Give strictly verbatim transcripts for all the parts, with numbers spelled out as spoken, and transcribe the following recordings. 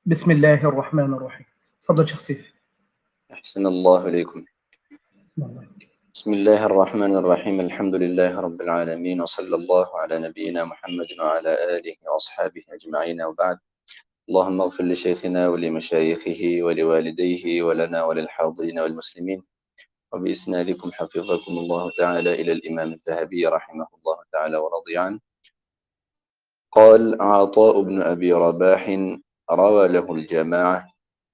بسم الله الرحمن الرحيم. تفضل شيخ سيف. أحسن الله إليكم. الله. بسم الله الرحمن الرحيم. الحمد لله رب العالمين، وصلى الله على نبينا محمد وعلى آله وأصحابه أجمعين، وبعد. اللهم اغفر لشيخنا ولمشايخه ولوالديه ولنا وللحاضرين والمسلمين، وبإسنادكم حفظكم الله تعالى إلى الإمام الذهبي رحمه الله تعالى ورضي عنه. قال عطاء بن أبي رباح روى له الجماعة: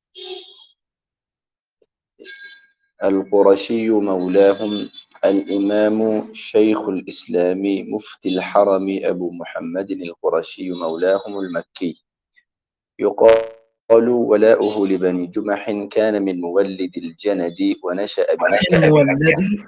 القرشي مولاهم، الإمام شيخ الإسلام مفتي الحرم أبو محمد القرشي مولاهم المكي، يقال ولاؤه لبني جمح، كان من مولد الجند ونشأ بمكة. والذي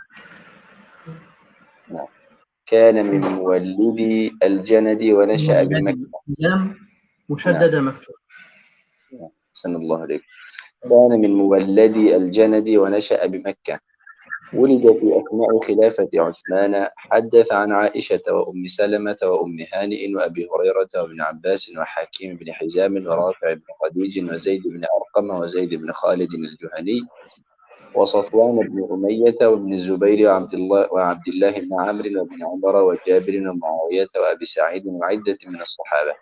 نعم. كان من مولد الجند ونشأ والذي بمكة. لام نعم. مشددة مفتوح. نعم. أحسن الله عليك. كان من مولد الجند ونشأ بمكة، ولد في أثناء خلافة عثمان. حدث عن عائشة وأم سلمة وأم هانئ وأبي هريرة وابن عباس وحكيم بن حزام ورافع بن خديج وزيد بن أرقم وزيد بن خالد الجهني وصفوان بن أمية وابن الزبير وعبد الله وعبد الله بن عمرو وابن عمر وجابر ومعاوية وأبي سعيد وعدة من الصحابة.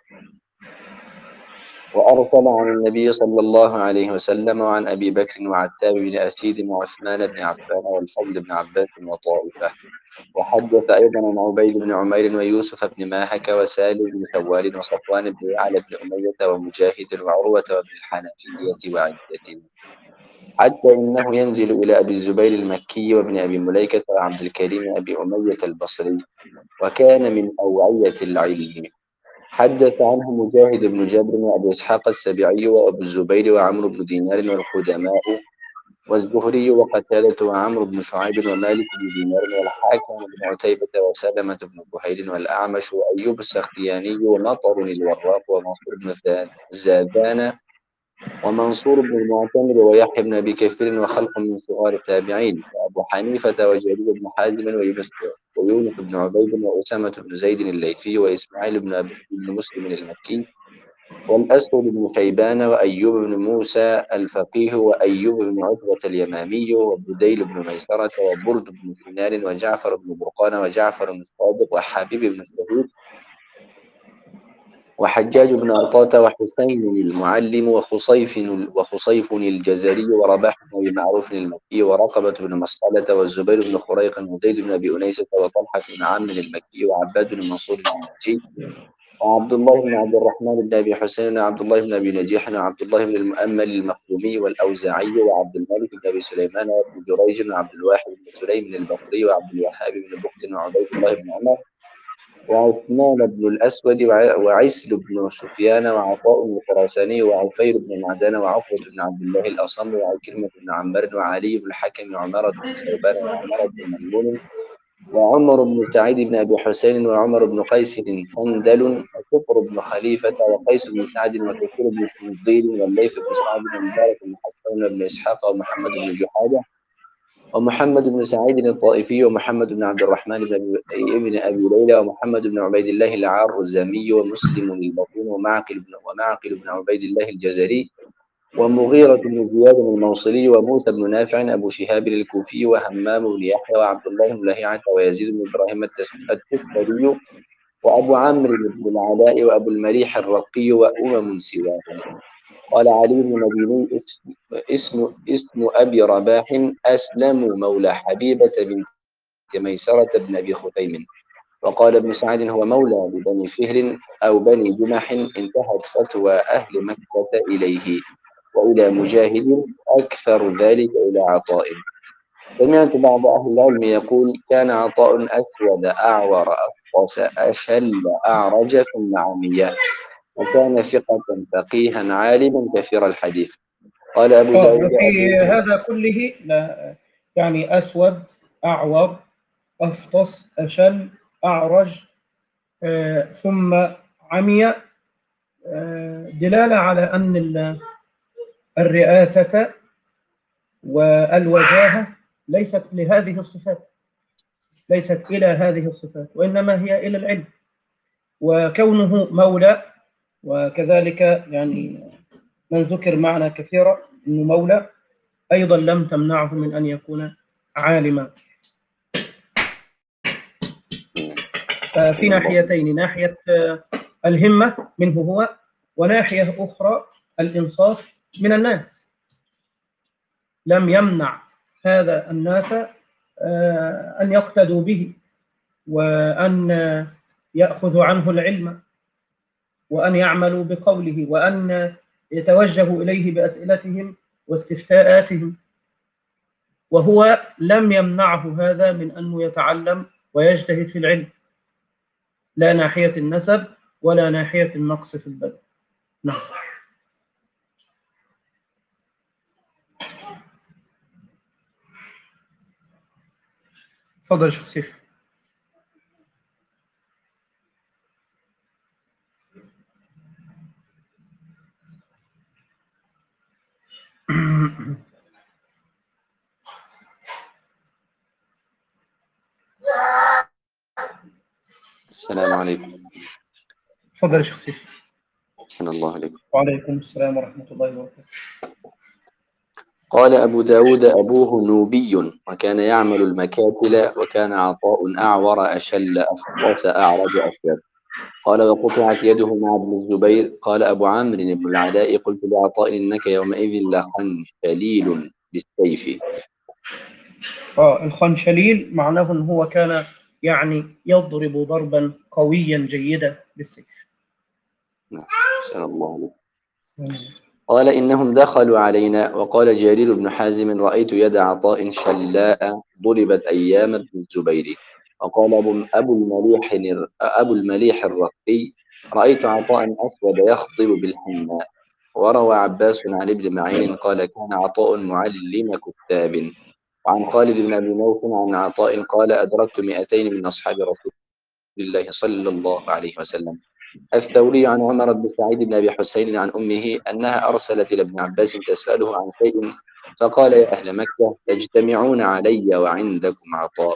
وأرسل عن النبي صلى الله عليه وسلم وعن أبي بكر وعتاب بن أسيد وعثمان بن عفان والفضل بن عباس وطائفة. وحدث أيضا عن عبيد بن عمير ويوسف بن ماهك وسالم بن ثوال وصفوان بن يعلى بن أمية ومجاهد وعروة وابن الحنفية وعدة، حتى إنه ينزل إلى أبي الزبير المكي وابن أبي مليكة وعبد الكريم أبي أمية البصري، وكان من أوعية العلم. حدث عنه مجاهد بن جبر وأبو إسحاق السبيعي وأبو الزبير وعمرو بن دينار والقدماء والزهري وقتادة وعمرو بن شعيب ومالك بن دينار والحاكم بن عتيبة وسلمة بن كهيل والأعمش وأيوب السختياني ومطر الوراق ومنصور بن زاذان ومنصور بن المعتمر ويحيى بن أبي كثير وخلق من صغار التابعين وأبو حنيفة وجرير بن حازم ويونس ويونس بن عبيد وأسامة بن زيد الليثي وإسماعيل بن أبي بن مسلم المكي والأسود بن شيبان وأيوب بن موسى الفقيه وأيوب بن عتبة اليمامي وبديل بن ميسرة وبرد بن سنان وجعفر بن برقان وجعفر بن الصادق وحبيب بن شهيد وحجاج بن أرطاة وحسين المعلم وخصيف وخصيف الجزري ورباح بن أبي معروف المكي ورقبة بن مسقلة والزبير بن خريق وزيد بن أبي أنيسة وطلحة بن عامر المكي وعباد بن منصور النجي وعبد الله بن عبد الرحمن بن أبي حسين وعبد الله بن أبي نجيح وعبد الله بن المؤمل المخزومي والأوزاعي وعبد الملك بن أبي سليمان وابن جريج وعبد الواحد بن سليم البصري وعبد الوهاب بن بكت وعبيد الله بن عمر وعثمان بن الأسود وعسل بن سفيان وعطاء الخراساني وعفير بن معدان وعقبة بن عبد الله الأصم وعكرمة بن عمار وعلي بن الحكم وعمارة بن ثوبان وعمارة بن ميمون وعمر بن سعيد بن أبي حسين وعمر بن قيس فندل وكفر بن خليفة وقيس بن سعد وكثير بن سنظيل والليث بن سعد ومبارك بن حسان وابن إسحاق ومحمد بن جحادة ومحمد بن سعيد الطائفي ومحمد بن عبد الرحمن بن أبي, ابن أبي ليلى ومحمد بن عبيد الله العرزمي ومسلم البطين ومعقل بن ومعقل بن عبيد الله الجزري ومغيرة بن زياد الموصلي وموسى بن نافع أبو شهاب الكوفي وهمام بن يحيى وعبد الله بن لهيعة ويزيد بن إبراهيم التستري وأبو عمرو بن العلاء وأبو المليح الرقي وأمم سواهم. قال علي بن مديني: اسم, اسم, اسم أبي رباح أسلم مولى حبيبة بنت ميسرة بن أبي خثيم. وقال ابن سعد: هو مولى لبني فهر أو بني جمح، انتهت فتوى أهل مكة إليه. وإلى مجاهد أكثر ذلك إلى عطاء. سمعت بعض أهل العلم يقول: كان عطاء أسود أعور أفطس أشل أعرج ثم عمي، وكان ثقة فقيها عالما كثير الحديث. قال أبو آه داود: وفي أبو هذا كله لا يعني أسود أعور أفطس أشل أعرج آه ثم عمي، آه دلالة على أن الرئاسة والوجاهة ليست لهذه الصفات، ليست إلى هذه الصفات، وإنما هي إلى العلم. وكونه مولى وكذلك يعني من ذكر معنا كثيرا أنه مولى أيضا لم تمنعه من أن يكون عالما. ففي ناحيتين، ناحية الهمة منه هو، وناحية أخرى الإنصاف من الناس. لم يمنع هذا الناس أن يقتدوا به وأن يأخذوا عنه العلم وأن يعملوا بقوله وأن يتوجهوا إليه بأسئلتهم واستفتاءاتهم، وهو لم يمنعه هذا من أنه يتعلم ويجتهد في العلم، لا ناحية النسب ولا ناحية النقص في البدن. نعم. تفضل يا شيخ سيف. السلام عليكم. تفضل يا شيخ سيف. أحسن الله عليكم. وعليكم السلام ورحمة الله وبركاته. قال أبو داود أبوه نوبي وكان يعمل المكاتل، وكان عطاء أعور أشل أفطس أعرج أسود. قال وقطعت يده مع ابن الزبير. قال أبو عمرو بن العلاء قلت لعطاء إنك يومئذ لخنشليل بالسيف. آه الخنشليل معناه أنه هو كان يعني يضرب ضربا قويا جيدا بالسيف. نعم. أحسن الله عليكم. قال إنهم دخلوا علينا، وقال جرير بن حازم رأيت يد عطاء شلاء ضربت أيام ابن الزبير. وقال أبو, أبو المليح أبو المليح الرقي رأيت عطاء أسود يخطب بالحناء. وروى عباس عن ابن معين قال كان عطاء معلم كتاب. وعن خالد بن أبي نوف عن عطاء قال أدركت مئتين من أصحاب رسول الله صلى الله عليه وسلم. الثوري عن عمر بن سعيد بن أبي حسين عن أمه أنها أرسلت إلى ابن عباس تسأله عن شيء، فقال يا أهل مكة تجتمعون علي وعندكم عطاء.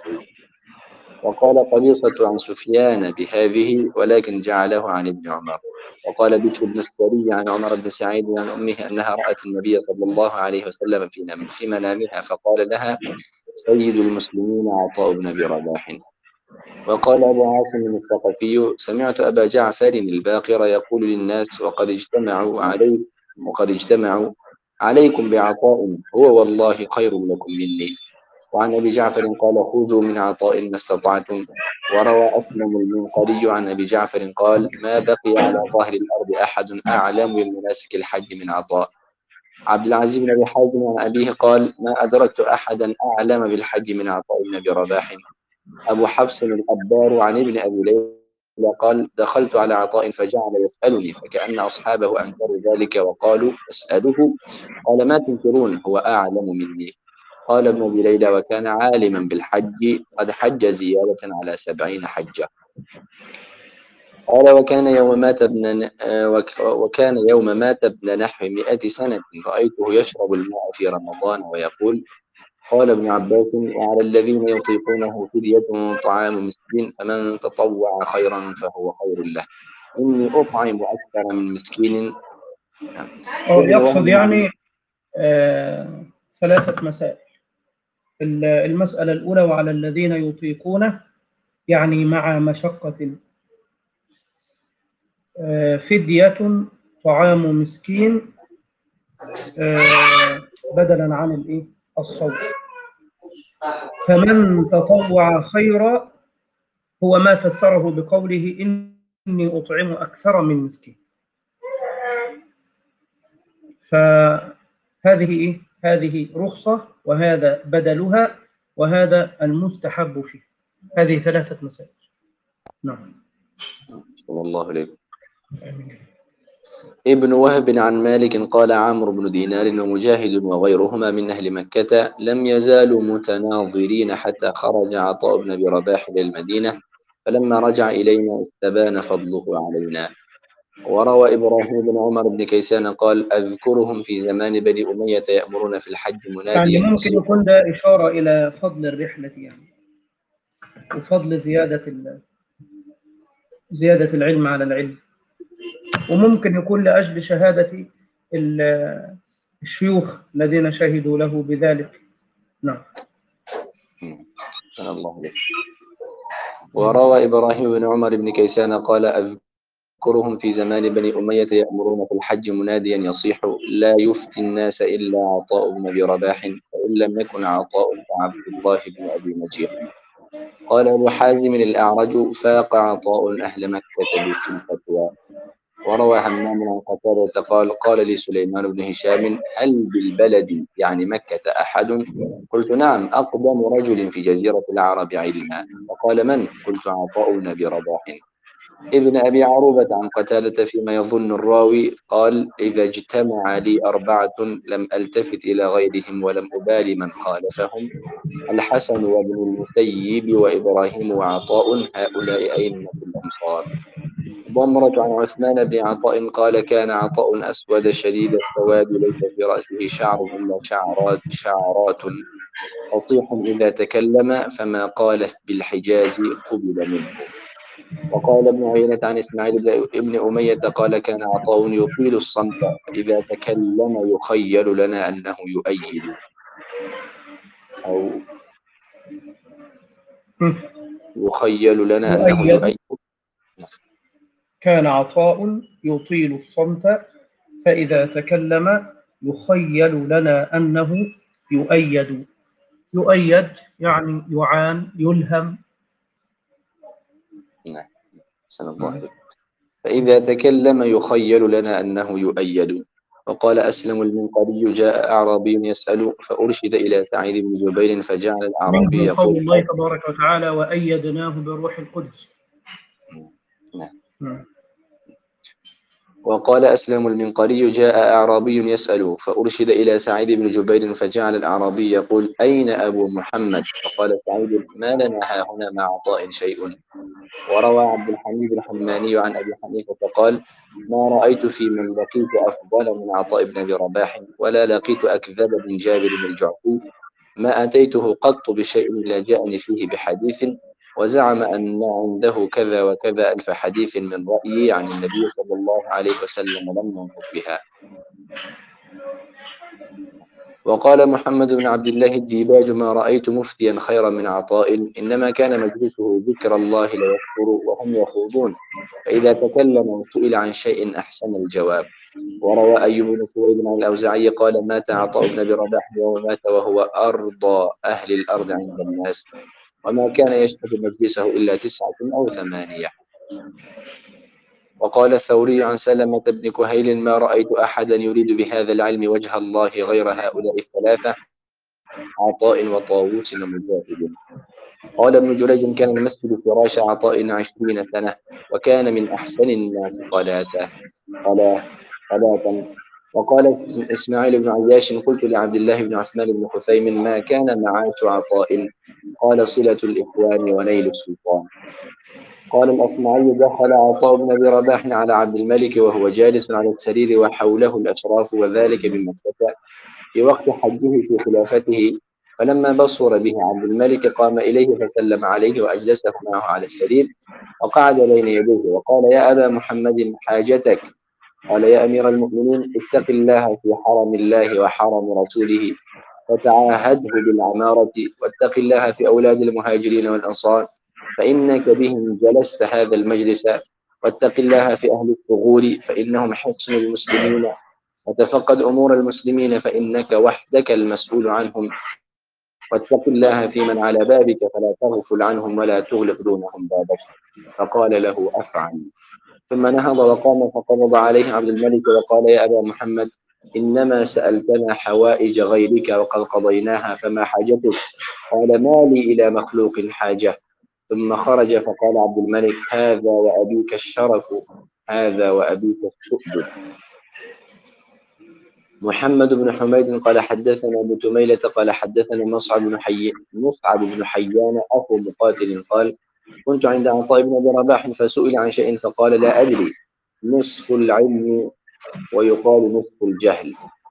وقال قبيصة عن سفيان بهذه ولكن جعله عن ابن عمر. وقال بشر بن السري عن عمر بن سعيد عن أمه أنها رأت النبي صلى الله عليه وسلم في منامها فقال لها سيد المسلمين عطاء بن أبي رباح. وقال أبو عاصم الثقفي سمعت أبا جعفر الباقر يقول للناس وقد اجتمعوا عليك وقد اجتمعوا عليكم بعطاء هو والله خير لكم مني. وعن أبي جعفر قال خذوا من عطاء ما استطعتم. وروى أسلم المنقري عن أبي جعفر قال ما بقي على ظهر الأرض أحد أعلم بمناسك الحج من عطاء. عبد العزيز بن أبي حازم عن أبيه قال ما أدركت أحدا أعلم بالحج من عطاء بن أبي رباح. أبو حفص الأبار عن ابن أبي ليلى قال دخلت على عطاء فجعل يسألني فكأن أصحابه أنكروا ذلك وقالوا اسأله. قال ما تنكرون هو أعلم مني. قال ابن أبي ليلى وكان عالما بالحج قد حج زيادة على سبعين حجة. قال وكان يوم مات ابن وكان يوم مات ابن نحو مئة سنة رأيته يشرب الماء في رمضان ويقول قال ابن عباس وعلى الذين يطيقونه فدية طعام مسكين فمن تطوع خيرا فهو خير له إني أطعم أكثر من مسكين. يقصد يعني آه ثلاثة مسائل. المسألة الأولى وعلى الذين يطيقونه يعني مع مشقة آه فدية طعام مسكين آه بدلا عن الإيه الصوم. فمن تطوع خيرا هو ما فسره بقوله إني أطعم أكثر من مسكين. فهذه إيه؟ هذه رخصة وهذا بدلها وهذا المستحب فيه. هذه ثلاثة مسائل. نعم. صلى الله عليه. ابن وهب عن مالك قال عمرو بن دينار ومجاهد وغيرهما من أهل مكة لم يزالوا متناظرين حتى خرج عطاء بن أبي رباح إلى المدينة فلما رجع إلينا استبان فضله علينا. وروى إبراهيم بن عمر بن كيسان قال أذكرهم في زمان بني أمية يأمرون في الحج مناديا يعني ممكن يكون ده إشارة إلى فضل الرحلة يعني وفضل زيادة زيادة العلم على العلم، وممكن يكون لأجل شهادة الشيوخ الذين شهدوا له بذلك. نعم. سلام الله عليك. وروى إبراهيم بن عمر بن كيسان قال أذكرهم في زمان بني أمية يأمرون في الحج مناديا يصيح لا يفتي الناس إلا عطاء بن أبي رباح فإن لم يكن عطاء فعبد الله بن أبي نجيح. قال أبو حازم الأعرج فاق عطاء أهل مكة في الفتوى. وروى همام عن قتادة قال قال لي سليمان بن هشام هل بالبلد يعني مكة أحد؟ قلت نعم أقدم رجل في جزيرة العرب علما. فقال من؟ قلت عطاء بن أبي رباح. ابن أبي عروبة عن قتادة فيما يظن الراوي قال إذا اجتمع لي أربعة لم ألتفت إلى غيرهم ولم أبالي من خالفهم الحسن وابن المسيب وإبراهيم وعطاء هؤلاء أئمة الأمصار. ضمرة عن عثمان بن عطاء قال كان عطاء أسود شديد السواد ليس في رأسه شعر إلا شعرات شعرات فصيح إذا تكلم فما قال بالحجاز قبل منه. وقال ابن عيينة عن إسماعيل بن أمية قال كان عطاء يطيل الصمت إذا تكلم يخيل لنا أنه يؤيد أو يخيل لنا أنه يؤيد. يؤيد. كان عطاء يطيل الصمت فإذا تكلم يخيل لنا أنه يؤيد. يؤيد يعني يعان يلهم. نعم. سلام الله عليك. فإذا تكلم يخيل لنا أنه يؤيد. وقال أسلم المنقري جاء أعرابي يسأل فأرشد إلى سعيد بن جبير فجعل الأعرابي منه قول يقول الله تبارك وتعالى وأيدناه بالروح القدس. نعم. وقال أسلم المنقري جاء أعرابي يسأل فأرشد إلى سعيد بن جبير فجعل الأعرابي يقول أين أبو محمد؟ فقال سعيد ما لنا هاهنا مع عطاء شيء. وروى عبد الحميد الحماني عن أبي حنيفة قال ما رأيت في من لقيت أفضل من عطاء بن أبي رباح ولا لقيت أكذب من جابر بن الجعفي ما أتيته قط بشيء إلا جاءني فيه بحديث وزعم أن عنده كذا وكذا ألف حديث من رأيي عن النبي صلى الله عليه وسلم لم ينطق بها. وقال محمد بن عبد الله الديباج ما رأيت مفتيا خيرا من عطاء إنما كان مجلسه ذكر الله لا يذكر وهم يخوضون فإذا تكلم وسئل عن شيء أحسن الجواب. وروى أيوب بن سويد عن الأوزاعي قال مات عطاء بن أبي رباح يوم مات وهو أرضى أهل الأرض عند الناس وما كان يشهد مجلسه إلا تسعة أو ثمانية. وقال الثوري عن سلمة بن كهيل ما رأيت أحدا يريد بهذا العلم وجه الله غير هؤلاء الثلاثة عطاء وطاووس ومجاهد. قال ابن جريج كان المسجد فراش عطاء عشرين سنة وكان من أحسن الناس صلاة صلاة. وقال إسماعيل بن عياش قلت لعبد الله بن عثمان بن خثيم ما كان معاش عطاء قال صلة الإخوان ونيل السلطان. قال الأصمعي دخل عطاء بن أبي رباح على عبد الملك وهو جالس على السرير وحوله الأشراف وذلك بمكة في وقت حجه في خلافته فلما بصر به عبد الملك قام إليه فسلم عليه وأجلسه معه على السرير وقعد بين يديه وقال يا أبا محمد حاجتك؟ قال يا أمير المؤمنين اتق الله في حرم الله وحرم رسوله وتعاهده بالعمارة واتق الله في أولاد المهاجرين والأنصار فإنك بهم جلست هذا المجلس واتق الله في أهل الثغور فإنهم حصن المسلمين وتفقد أمور المسلمين فإنك وحدك المسؤول عنهم واتق الله في من على بابك فلا تغفل عنهم ولا تغلق دونهم بابك. فقال له أفعل. ثم نهض وقام فقبض عليه عبد الملك وقال يا أبا محمد إنما سألتنا حوائج غيرك وقد قضيناها فما حاجتك؟ قال ما لي إلى مخلوق حاجة. ثم خرج فقال عبد الملك هذا وأبيك الشرف هذا وأبيك السؤدد. محمد بن حميد قال حدثنا أبو تميلة قال حدثنا مصعب بن حي مصعب بن حيان أخو مقاتل قال كنت عند عطاء بن أبي رباح فسئل عن شيء فقال لا أدري نصف العلم ويقال نصف الجهل.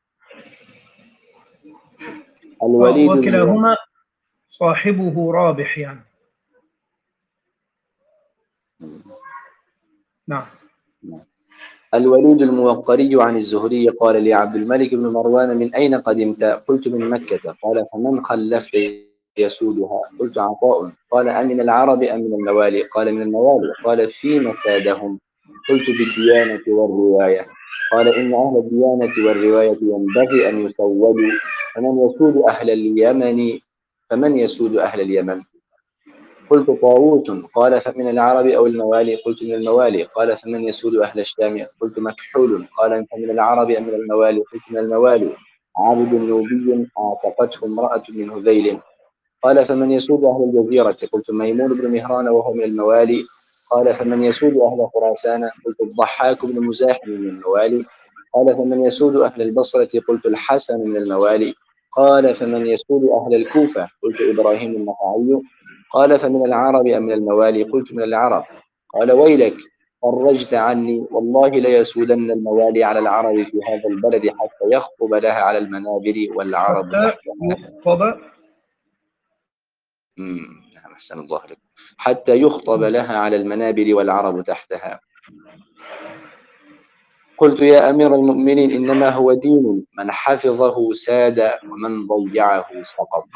الوليد وكلاهما صاحبه رابح يعني. نعم. الوليد الموقري عن الزهري قال لي عبد الملك بن مروان من أين قدمت؟ قلت من مكة. قال فمن خلفت يسودها؟ قلت عطاء. قال أمن العرب أم من الموالي؟ قال من الموالي. قال فيما سادهم؟ قلت بالديانة والرواية. قال إن أهل الديانة والرواية ينبغي أن يسودوا، فمن يسود أهل اليمن فمن يسود أهل اليمن؟ قلت طاووس. قال فمن العرب أو الموالي؟ قلت من الموالي. قال فمن يسود أهل الشام؟ قلت مكحول. قال فمن العرب أم من الموالي؟ قلت من الموالي. عابد نوبي أعتقته امرأة من هذيل. قال فمن يسود أهل الجزيرة؟ قلت ميمون بن مهران وهو من الموالي. قال فمن يسود أهل خراسان؟ قلت الضحاك بن مزاحم من الموالي. قال فمن يسود أهل البصرة؟ قلت الحسن من الموالي. قال فمن يسود أهل الكوفة؟ قلت إبراهيم النخعي. قال فمن العرب أم من الموالي؟ قلت من العرب. قال ويلك فرجت عني، والله ليسودن الموالي على العرب في هذا البلد حتى يخطب لها على المنابر والعرب حتى تحتها. يخطب. مم. نعم أحسن الله لك. حتى يخطب لها على المنابر والعرب تحتها. قلت يا أمير المؤمنين إنما هو دين من حفظه ساد ومن ضيعه سقط.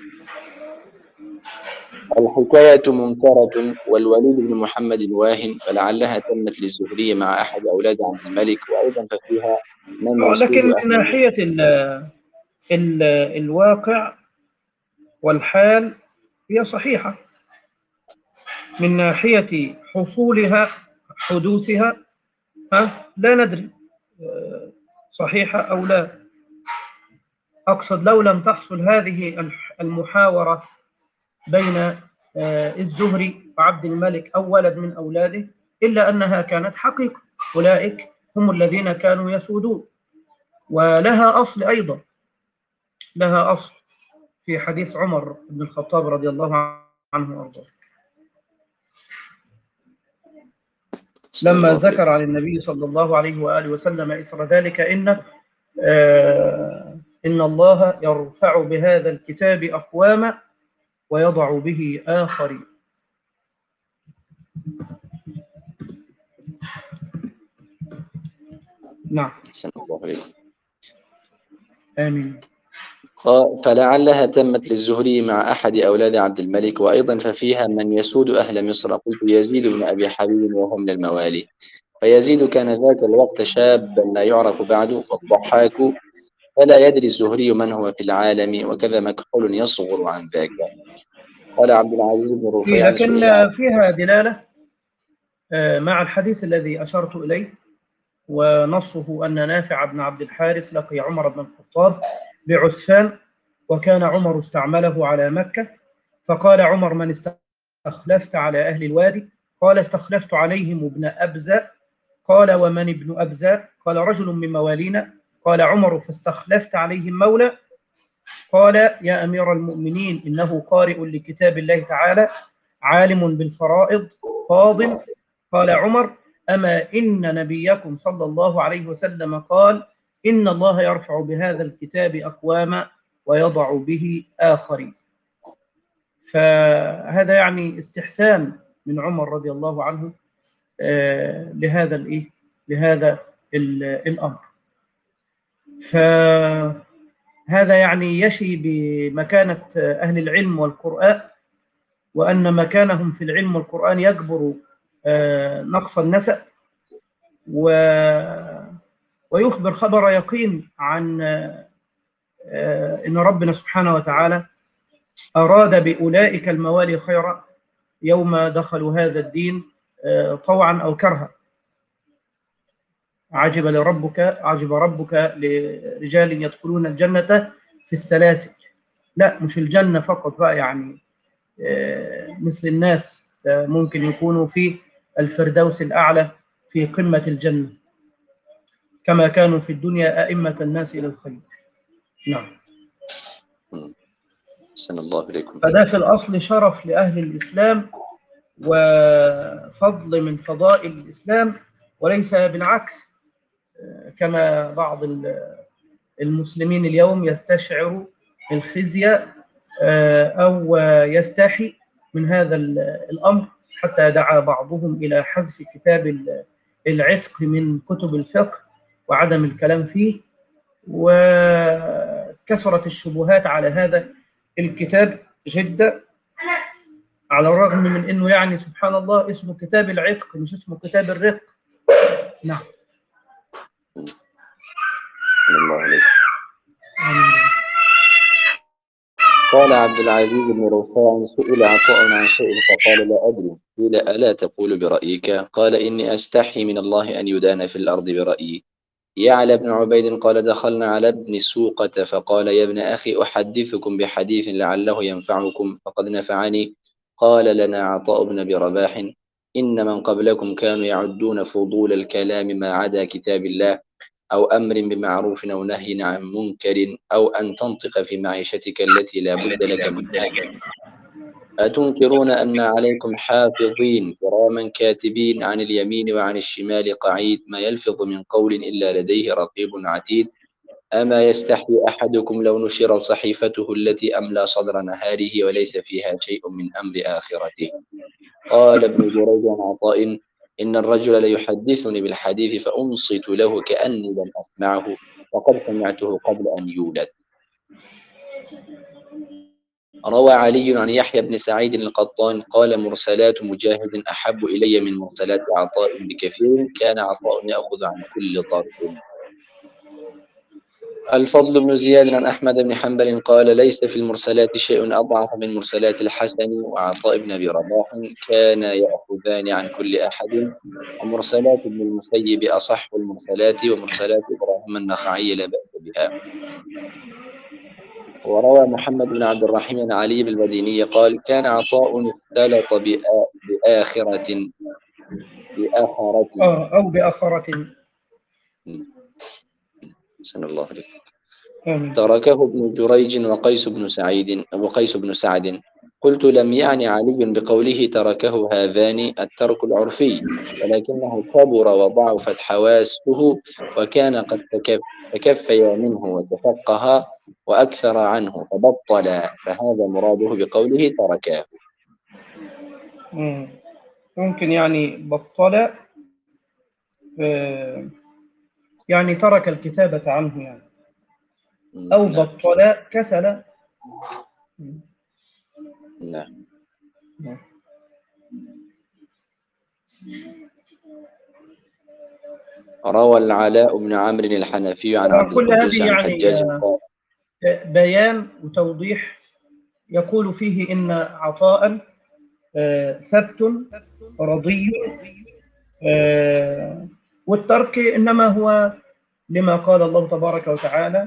الحكاية منكرة، والوليد بن محمد واهن، فلعلها تمت للزهري مع أحد أولاد عبد الملك، وأيضا ففيها من يسود لكن من أهل ناحية ال ال الواقع والحال هي صحيحة. من ناحية حصولها حدوثها ها لا ندري صحيحة أو لا. أقصد لو لم تحصل هذه المحاورة بين الزهري وعبد الملك أو ولد من أولاده إلا أنها كانت حقيقة. أولئك هم الذين كانوا يسودون، ولها أصل أيضا، لها أصل في حديث عمر بن الخطاب رضي الله عنه وأرضاه لما ذكر عن النبي صلى الله عليه وآله وسلم إثر ذلك إن آه إن الله يرفع بهذا الكتاب أقواما ويضع به آخرين. نعم. أحسن الله عليكم. آمين. فلعلها تمت للزهري مع أحد أولاد عبد الملك، وأيضا ففيها من يسود أهل مصر. قلت يزيد بن أبي حبيب وهو من الموالي. فيزيد كان ذاك الوقت شابا لا يعرف بعد، والضحاك فلا يدري الزهري من هو في العالم، وكذا مكحول يصغر عن ذاك. قال عبد العزيز بن رفيع لكن سئل عن فيها دلالة مع الحديث الذي أشرت إليه، ونصه أن نافع بن عبد الحارث لقي عمر بن الخطاب بعسفان، وكان عمر استعمله على مكة، فقال عمر من استخلفت على أهل الوادي؟ قال استخلفت عليهم ابن أبزة. قال ومن ابن أبزة؟ قال رجل من موالينا. قال عمر فاستخلفت عليهم مولى؟ قال يا أمير المؤمنين إنه قارئ لكتاب الله تعالى عالم بالفرائض فاضل. قال عمر أما إن نبيكم صلى الله عليه وسلم قال إن الله يرفع بهذا الكتاب أقواما ويضع به آخرين. فهذا يعني استحسان من عمر رضي الله عنه آه لهذا الإيه لهذا الأمر. فهذا يعني يشي بمكانة أهل العلم والقرآن، وأن مكانهم في العلم والقرآن يجبر آه نقص النسب، و ويخبر خبر يقين عن آه إن ربنا سبحانه وتعالى أراد بأولئك الموالي خيرا يوم دخلوا هذا الدين آه طوعا أو كرها. عجب لربك عجب ربك لرجال يدخلون الجنة في السلاسل. لا، مش الجنة فقط بقى، يعني آه مثل الناس آه ممكن يكونوا في الفردوس الأعلى في قمة الجنة، كما كانوا في الدنيا أئمة الناس إلى الخير. نعم. أحسن الله إليكم. فده في الأصل شرف لأهل الإسلام وفضل من فضائل الإسلام، وليس بالعكس كما بعض المسلمين اليوم يستشعر الخزي أو يستحي من هذا الأمر، حتى دعا بعضهم إلى حذف كتاب العتق من كتب الفقه وعدم الكلام فيه، وكثرت الشبهات على هذا الكتاب جدا، على الرغم من أنه يعني سبحان الله اسمه كتاب العتق مش اسمه كتاب الرق. نعم. الله عليك. قال عبد العزيز بن رفاع: سئل عطاء عن شيء فقال: لا أدري. قيل: ألا تقول برأيك؟ قال: إني أستحي من الله أن يدان في الأرض برأيي. يعلى بن عبيد قال: دخلنا على ابن سوقة فقال: يا ابن أخي، أحدثكم بحديث لعله ينفعكم فقد نفعني. قال لنا عطاء بن أبي رباح: إن من قبلكم كانوا يعدون فضول الكلام ما عدا كتاب الله، أو أمر بمعروف أو نهي عن منكر، أو أن تنطق في معيشتك التي لا بد لك منها. أتنكرون أن عليكم حافظين كراما كاتبين عن اليمين وعن الشمال قعيد، ما يلفظ من قول إلا لديه رقيب عتيد. أما يستحي أحدكم لو نشر صحيفته التي أملى صدر نهاره وليس فيها شيء من أمر آخرته. قال ابن جريج عن عطاء: إن الرجل ليحدثني بالحديث فأنصت له كأني لم أسمعه، وقد سمعته قبل أن يولد. روى علي عن يحيى بن سعيد القطان قال: مرسلات مجاهد أحب إلي من مرسلات عطاء بكثير، كان عطاء يأخذ عن كل طرف. الفضل بن زياد عن أحمد بن حنبل قال: ليس في المرسلات شيء أضعف من مرسلات الحسن وعطاء بن أبي رباح، كان يأخذان عن كل أحد. ومرسلات ابن المسيب أصح المرسلات، ومرسلات إبراهيم النخعي لا بأس بها. وروى محمد بن عبد الرحيم عن علي بالمديني قال: كان عطاء اختلط بآخرة بآخرة آه أو بأثرة. سن الله عليه. آمين. تركه ابن جريج وقيس بن سعيد وقيس بن سعد. قلت: لم يعني علي بقوله تركه هذان الترك العرفي، ولكنه كبر وضعفت حواسه، وكان قد تكف تكفيا منه وتفقها وأكثر عنه فبطل، فهذا مراده بقوله تركاه. مم. ممكن يعني بطل، آه يعني ترك الكتابة عنه يعني، أو نعم. بطل كسل. نعم. روى العلاء بن عمرو الحنفي عن عبد كل القدوس هذه عن يعني حجاج قال: بيان وتوضيح يقول فيه إن عطاء سبت رضي، والترك إنما هو لما قال الله تبارك وتعالى: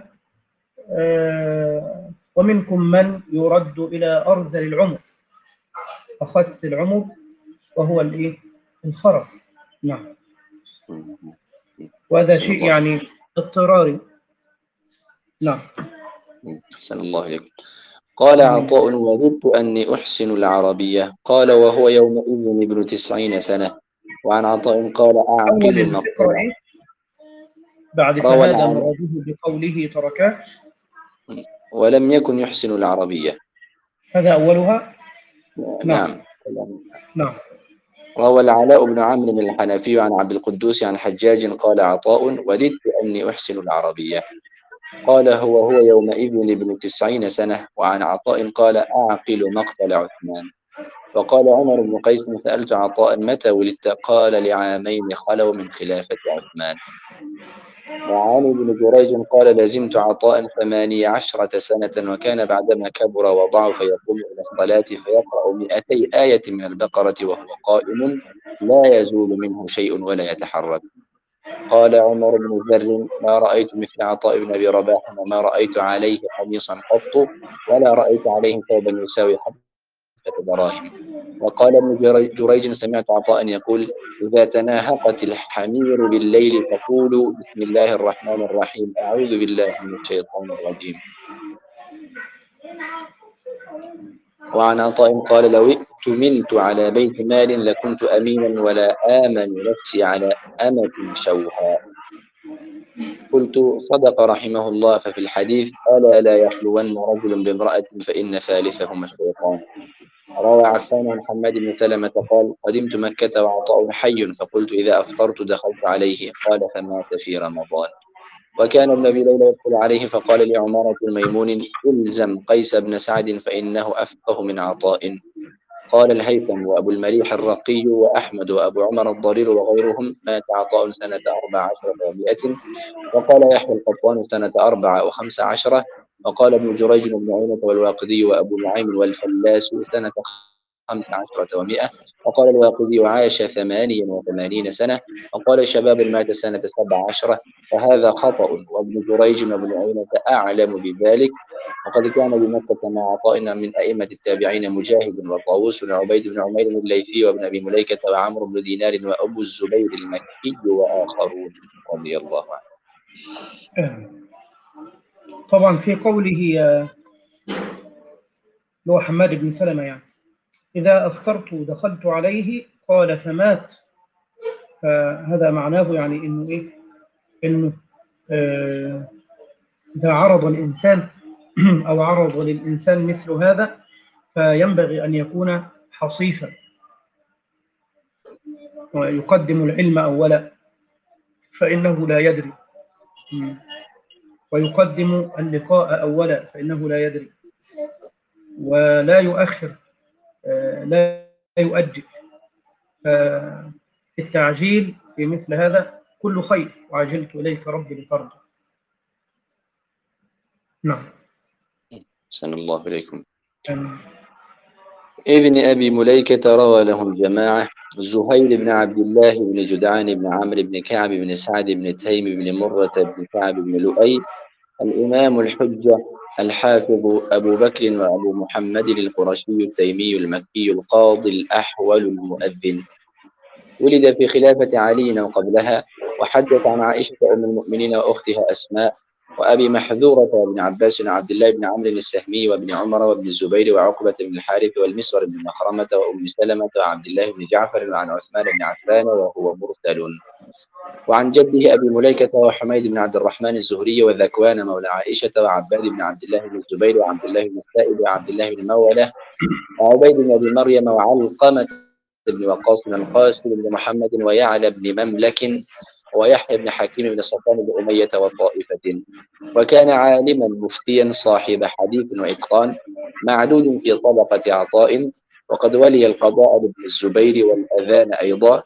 ومنكم من يرد إلى أرذل العمر أخس العمر وهو الإيه؟ الخرف. نعم. وهذا شيء يعني اضطراري. نعم. أحسن الله إليكم. قال عطاء: وددت أني أحسن العربية. قال: وهو يومئذ ابن تسعين سنة. وعن عطاء قال: أول أعقل الفكرة مقتنع. إيه؟ بعد روى فهذا العلاء: مراده بقوله تركه. ولم يكن يحسن العربية. هذا أولها. نعم. نعم. نعم. روى العلاء بن عمرو الحنفي عن عبد القدوس عن حجاج قال عطاء: وددت أني أحسن العربية. قال: هو هو يومئذ ابن تسعين سنة. وعن عطاء قال: أعقل مقتل عثمان. وقال عمر بن قيس: سألت عطاء: متى ولدت؟ قال: لعامين خلوا من خلافة عثمان. وعن ابن جريج قال: لزمت عطاء ثماني عشرة سنة، وكان بعدما كبر وضعف يقوم إلى الصلاة فيقرأ مئتي آية من البقرة وهو قائم، لا يزول منه شيء ولا يتحرك. قال عمر بن زر: ما رأيت مثل عطاء بن أبي رباح، وما رأيت عليه قميصا قط، ولا رأيت عليه ثوبا يساوي حبة دراهم. وقال ابن جريج: سمعت عطاء يقول: إذا تناهقت الحمير بالليل فقولوا بسم الله الرحمن الرحيم، أعوذ بالله من الشيطان الرجيم. وعن عطاء قال: لو ائتمنت على بيت مال لكنت أمينا، ولا آمن نفسي على أمة شوها. قلت: صدق رحمه الله. ففي الحديث: ألا لا يخلون رجل بامرأة فإن ثالثهما الشيطان. روى عفان عن حماد بن سلمة قال: قدمت مكة وعطاء حي، فقلت إذا أفطرت دخلت عليه، قال: فمات في رمضان. وكان ابن أبي ليلى يدخل عليه فقال لعمارة الميمون: إلزم قيس بن سعد فإنه أفقه من عطاء. قال الهيثم وأبو المليح الرقي وأحمد وأبو عمر الضرير وغيرهم: مات عطاء سنة أربع عشرة ومائة. وقال يحيى القطان سنة أربع وخمس عشرة. وقال ابن جريج بن عينة والواقدي وأبو نعيم والفلاس سنة خمس عشرة ومائة. وقال الواقدي: عاش ثمانيا وثمانين سنة. وقال شباب مات سنة سبع عشرة. فهذا خطأ، وابن جريج وابن عينة أعلم بذلك. وقد كان بمكة مع عطاء من أئمة التابعين مجاهد وطاووس وعبيد بن عمير الليثي وابن أبي مليكة وعمرو بن دينار وأبو الزبير المكي وآخرون رضي الله عنه. طبعا في قوله لو حماد بن سلمة يعني إذا أفطرت دخلت عليه قال فمات، فهذا معناه يعني إنه إيه؟ إنه آه إذا عرض الإنسان أو عرض للإنسان مثل هذا فينبغي أن يكون حصيفا ويقدم العلم أولا فإنه لا يدري، ويقدم اللقاء أولا فإنه لا يدري، ولا يؤخر لا يؤجل. ففي التعجيل في مثل هذا كل خير، وعجلت إليك ربي لترضى. نعم. أحسن الله إليكم. أمين. ابن أبي مليكة روى له الجماعة: زهير بن عبد الله بن جدعان بن عمرو بن كعب بن سعد بن تيم بن مرة بن كعب بن لؤي، الإمام الحجة الحافظ أبو بكر وأبو محمد القرشي التيمي المكي القاضي الأحول المؤذن، ولد في خلافة علي وقبلها، وحدث عن عائشة أم المؤمنين وأختها أسماء وأبي محذورة وابن عباس وعبد الله بن عمرو السهمي وابن عمر وابن الزبير وعقبة بن الحارث والمسور بن مخرمة وأم سلمة وعبد الله بن جعفر وعن عثمان بن عفان وهو مرسل. وعن جده أبي مليكة وحميد بن عبد الرحمن الزهري وذكوان مولى عائشة وعباد بن عبد الله بن الزبير وعبد الله بن السائب وعبد الله بن مولى وعبيد بن أبي مريم وعلقمة بن وقاص بن القاسم بن محمد ويعلى بن مملك ويحيى بن حكيم بن صفوان بن أمية وطائفة. وكان عالما مفتيا صاحب حديث وإتقان، معدود في طبقة عطاء، وقد ولي القضاء لابن الزبير والأذان أيضا.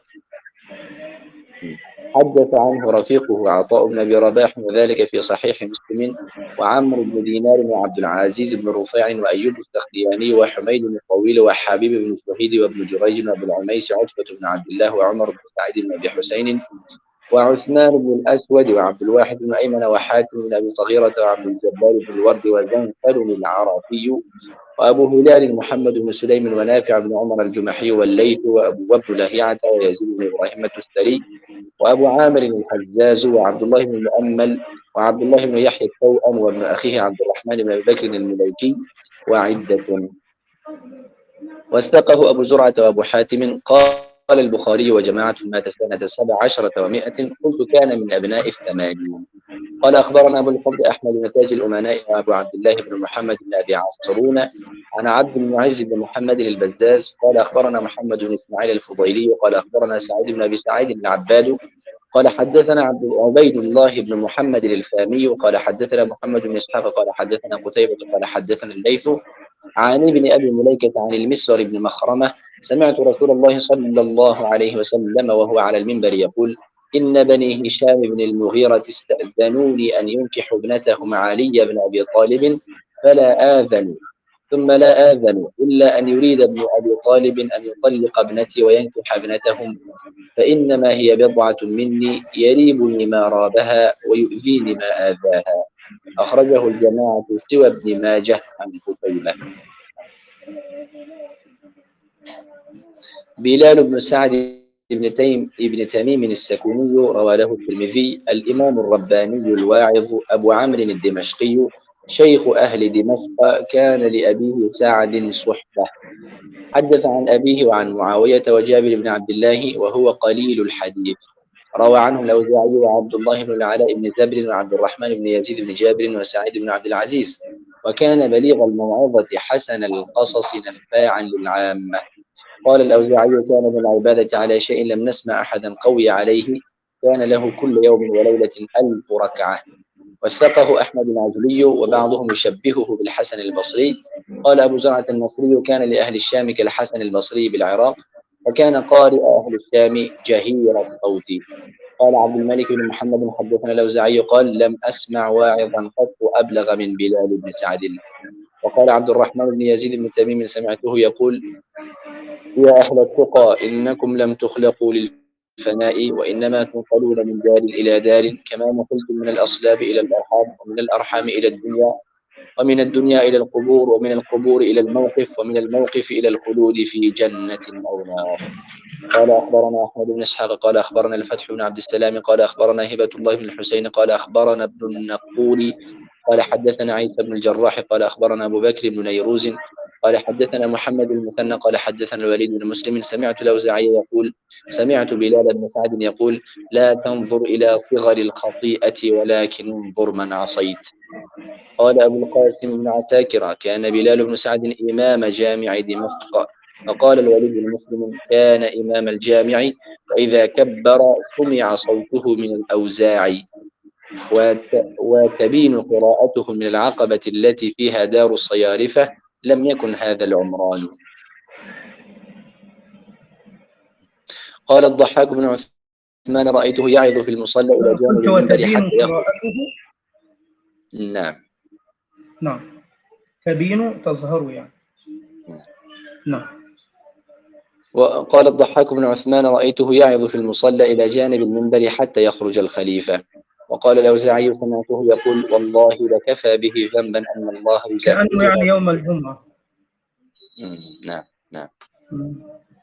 حدث عنه رفيقه عطاء بن أبي رباح وذلك في صحيح مسلم، وعمرو بن دينار وعبد العزيز بن رفيع وأيوب السختياني وحميد بن الطويل وحبيب بن الشهيد وابن جريج وابو العميس عتبة بن عبد الله وعمر بن سعيد بن أبي حسين وعثمان بن الأسود وعبد الواحد بن أيمن وحاتم بن أبي صغيرة وعبد الجبار بن الورد وزنفل العرافي وأبو هلال محمد بن سليم ونافع بن عمر الجمحي والليث وأبو وبن لهيعة ويزيد بن إبراهيم التستري وأبو عامر الحزاز وعبد الله بن المؤمل وعبد الله بن يحيى التوأم وابن أخيه عبد الرحمن بن أبي بكر المليكي وعدة. وثقه أبو زرعة وأبو حاتم. قال البخاري: وجماعة مات سنة سبع عشرة ومائة. قلت: كان من أبناء الثمانين. قال أخبرنا أبو الفضل أحمد بن تاج الأمناء وأبو عبد الله بن محمد بن أبي عاصرون عن عبد المعز بن محمد البزاز قال أخبرنا محمد بن إسماعيل الفضيلي قال أخبرنا سعيد بن أبي سعيد بن عباد قال حدثنا عبد عبيد الله بن محمد الفامي قال حدثنا محمد بن إسحاق قال حدثنا قتيبة قال حدثنا الليث عن ابن أبي مليكة عن المسور بن مخرمة: سمعت رسول الله صلى الله عليه وسلم وهو على المنبر يقول: إن بني هشام بن المغيرة استأذنوني أن ينكحوا ابنتهم علي بن أبي طالب فلا آذنوا، ثم لا آذنوا إلا أن يريد ابن أبي طالب أن يطلق ابنتي وينكح ابنتهم، فإنما هي بضعة مني يريبني ما رابها ويؤذيني ما آذاها. أخرجه الجماعة سوى ابن ماجه عن قتيبة. بلال بن سعد بن تيم ابن تميم السكوني روى له الترمذي: الإمام الرباني الواعظ أبو عمرو الدمشقي شيخ أهل دمشق، كان لأبيه سعد صحبة. حدث عن أبيه وعن معاوية وجابر بن عبد الله وهو قليل الحديث. روى عنه الأوزاعي وعبد الله بن العلاء بن زبر وعبد الرحمن بن يزيد بن جابر وسعيد بن عبد العزيز. وكان بليغ الموعظة حسن القصص نفاعا للعامة. قال الأوزاعي كان من العبادة على شيء لم نسمع أحدا قوي عليه، كان له كل يوم وليلة ألف ركعة. وثقه أحمد العجلي وبعضهم يشبهه بالحسن البصري. قال أبو زرعة المصري كان لأهل الشام كالحسن البصري بالعراق، وكان قارئ أهل الشام جهير الصوت. قال عبد الملك بن محمد حدثنا الأوزاعي قال لم أسمع واعظا قط أبلغ من بلال بن سعد. وقال عبد الرحمن بن يزيد بن تميم سمعته يقول يا أهل التقى إنكم لم تخلقوا للفناء وإنما تنقلون من دار إلى دار، كما نقلتم من الأصلاب إلى الأرحام ومن الأرحام إلى الدنيا ومن الدنيا إلى القبور ومن القبور إلى الموقف ومن الموقف إلى الخلود في جنة أو نار. قال أخبرنا أحمد بن إسحاق قال أخبرنا الفتح بن عبد السلام قال أخبرنا هبة الله بن الحسين قال أخبرنا ابن النقوري قال حدثنا عيسى بن الجراح قال أخبرنا أبو بكر بن نيروز قال حدثنا محمد المثنى قال حدثنا الوليد بن مسلم سمعت الأوزاعي يقول سمعت بلال بن سعد يقول لا تنظر إلى صغر الخطيئة ولكن انظر من عصيت. قال أبو القاسم بن عساكر كان بلال بن سعد إمام جامع دمشق. فقال الوليد بن مسلم كان إمام الجامع، وإذا كبر سمع صوته من الأوزاع، وتبين قراءته من العقبة التي فيها دار الصيارفة. لم يكن هذا العمران. قال الضحاك بن عثمان رأيته يعظ في المصلى إلى جانب قلت المنبر وتبين حتى يخرج. قراءته. نعم نعم، تبين تظهر يعني. نعم. وقال الضحاك بن عثمان رأيته يعظ في المصلى إلى جانب المنبر حتى يخرج الخليفة. وقال الأوزاعي سمعته يقول والله لكفى به ذنبا أن الله كأنه يزهدنا. يعني يوم الجمعة. نعم نعم. مم.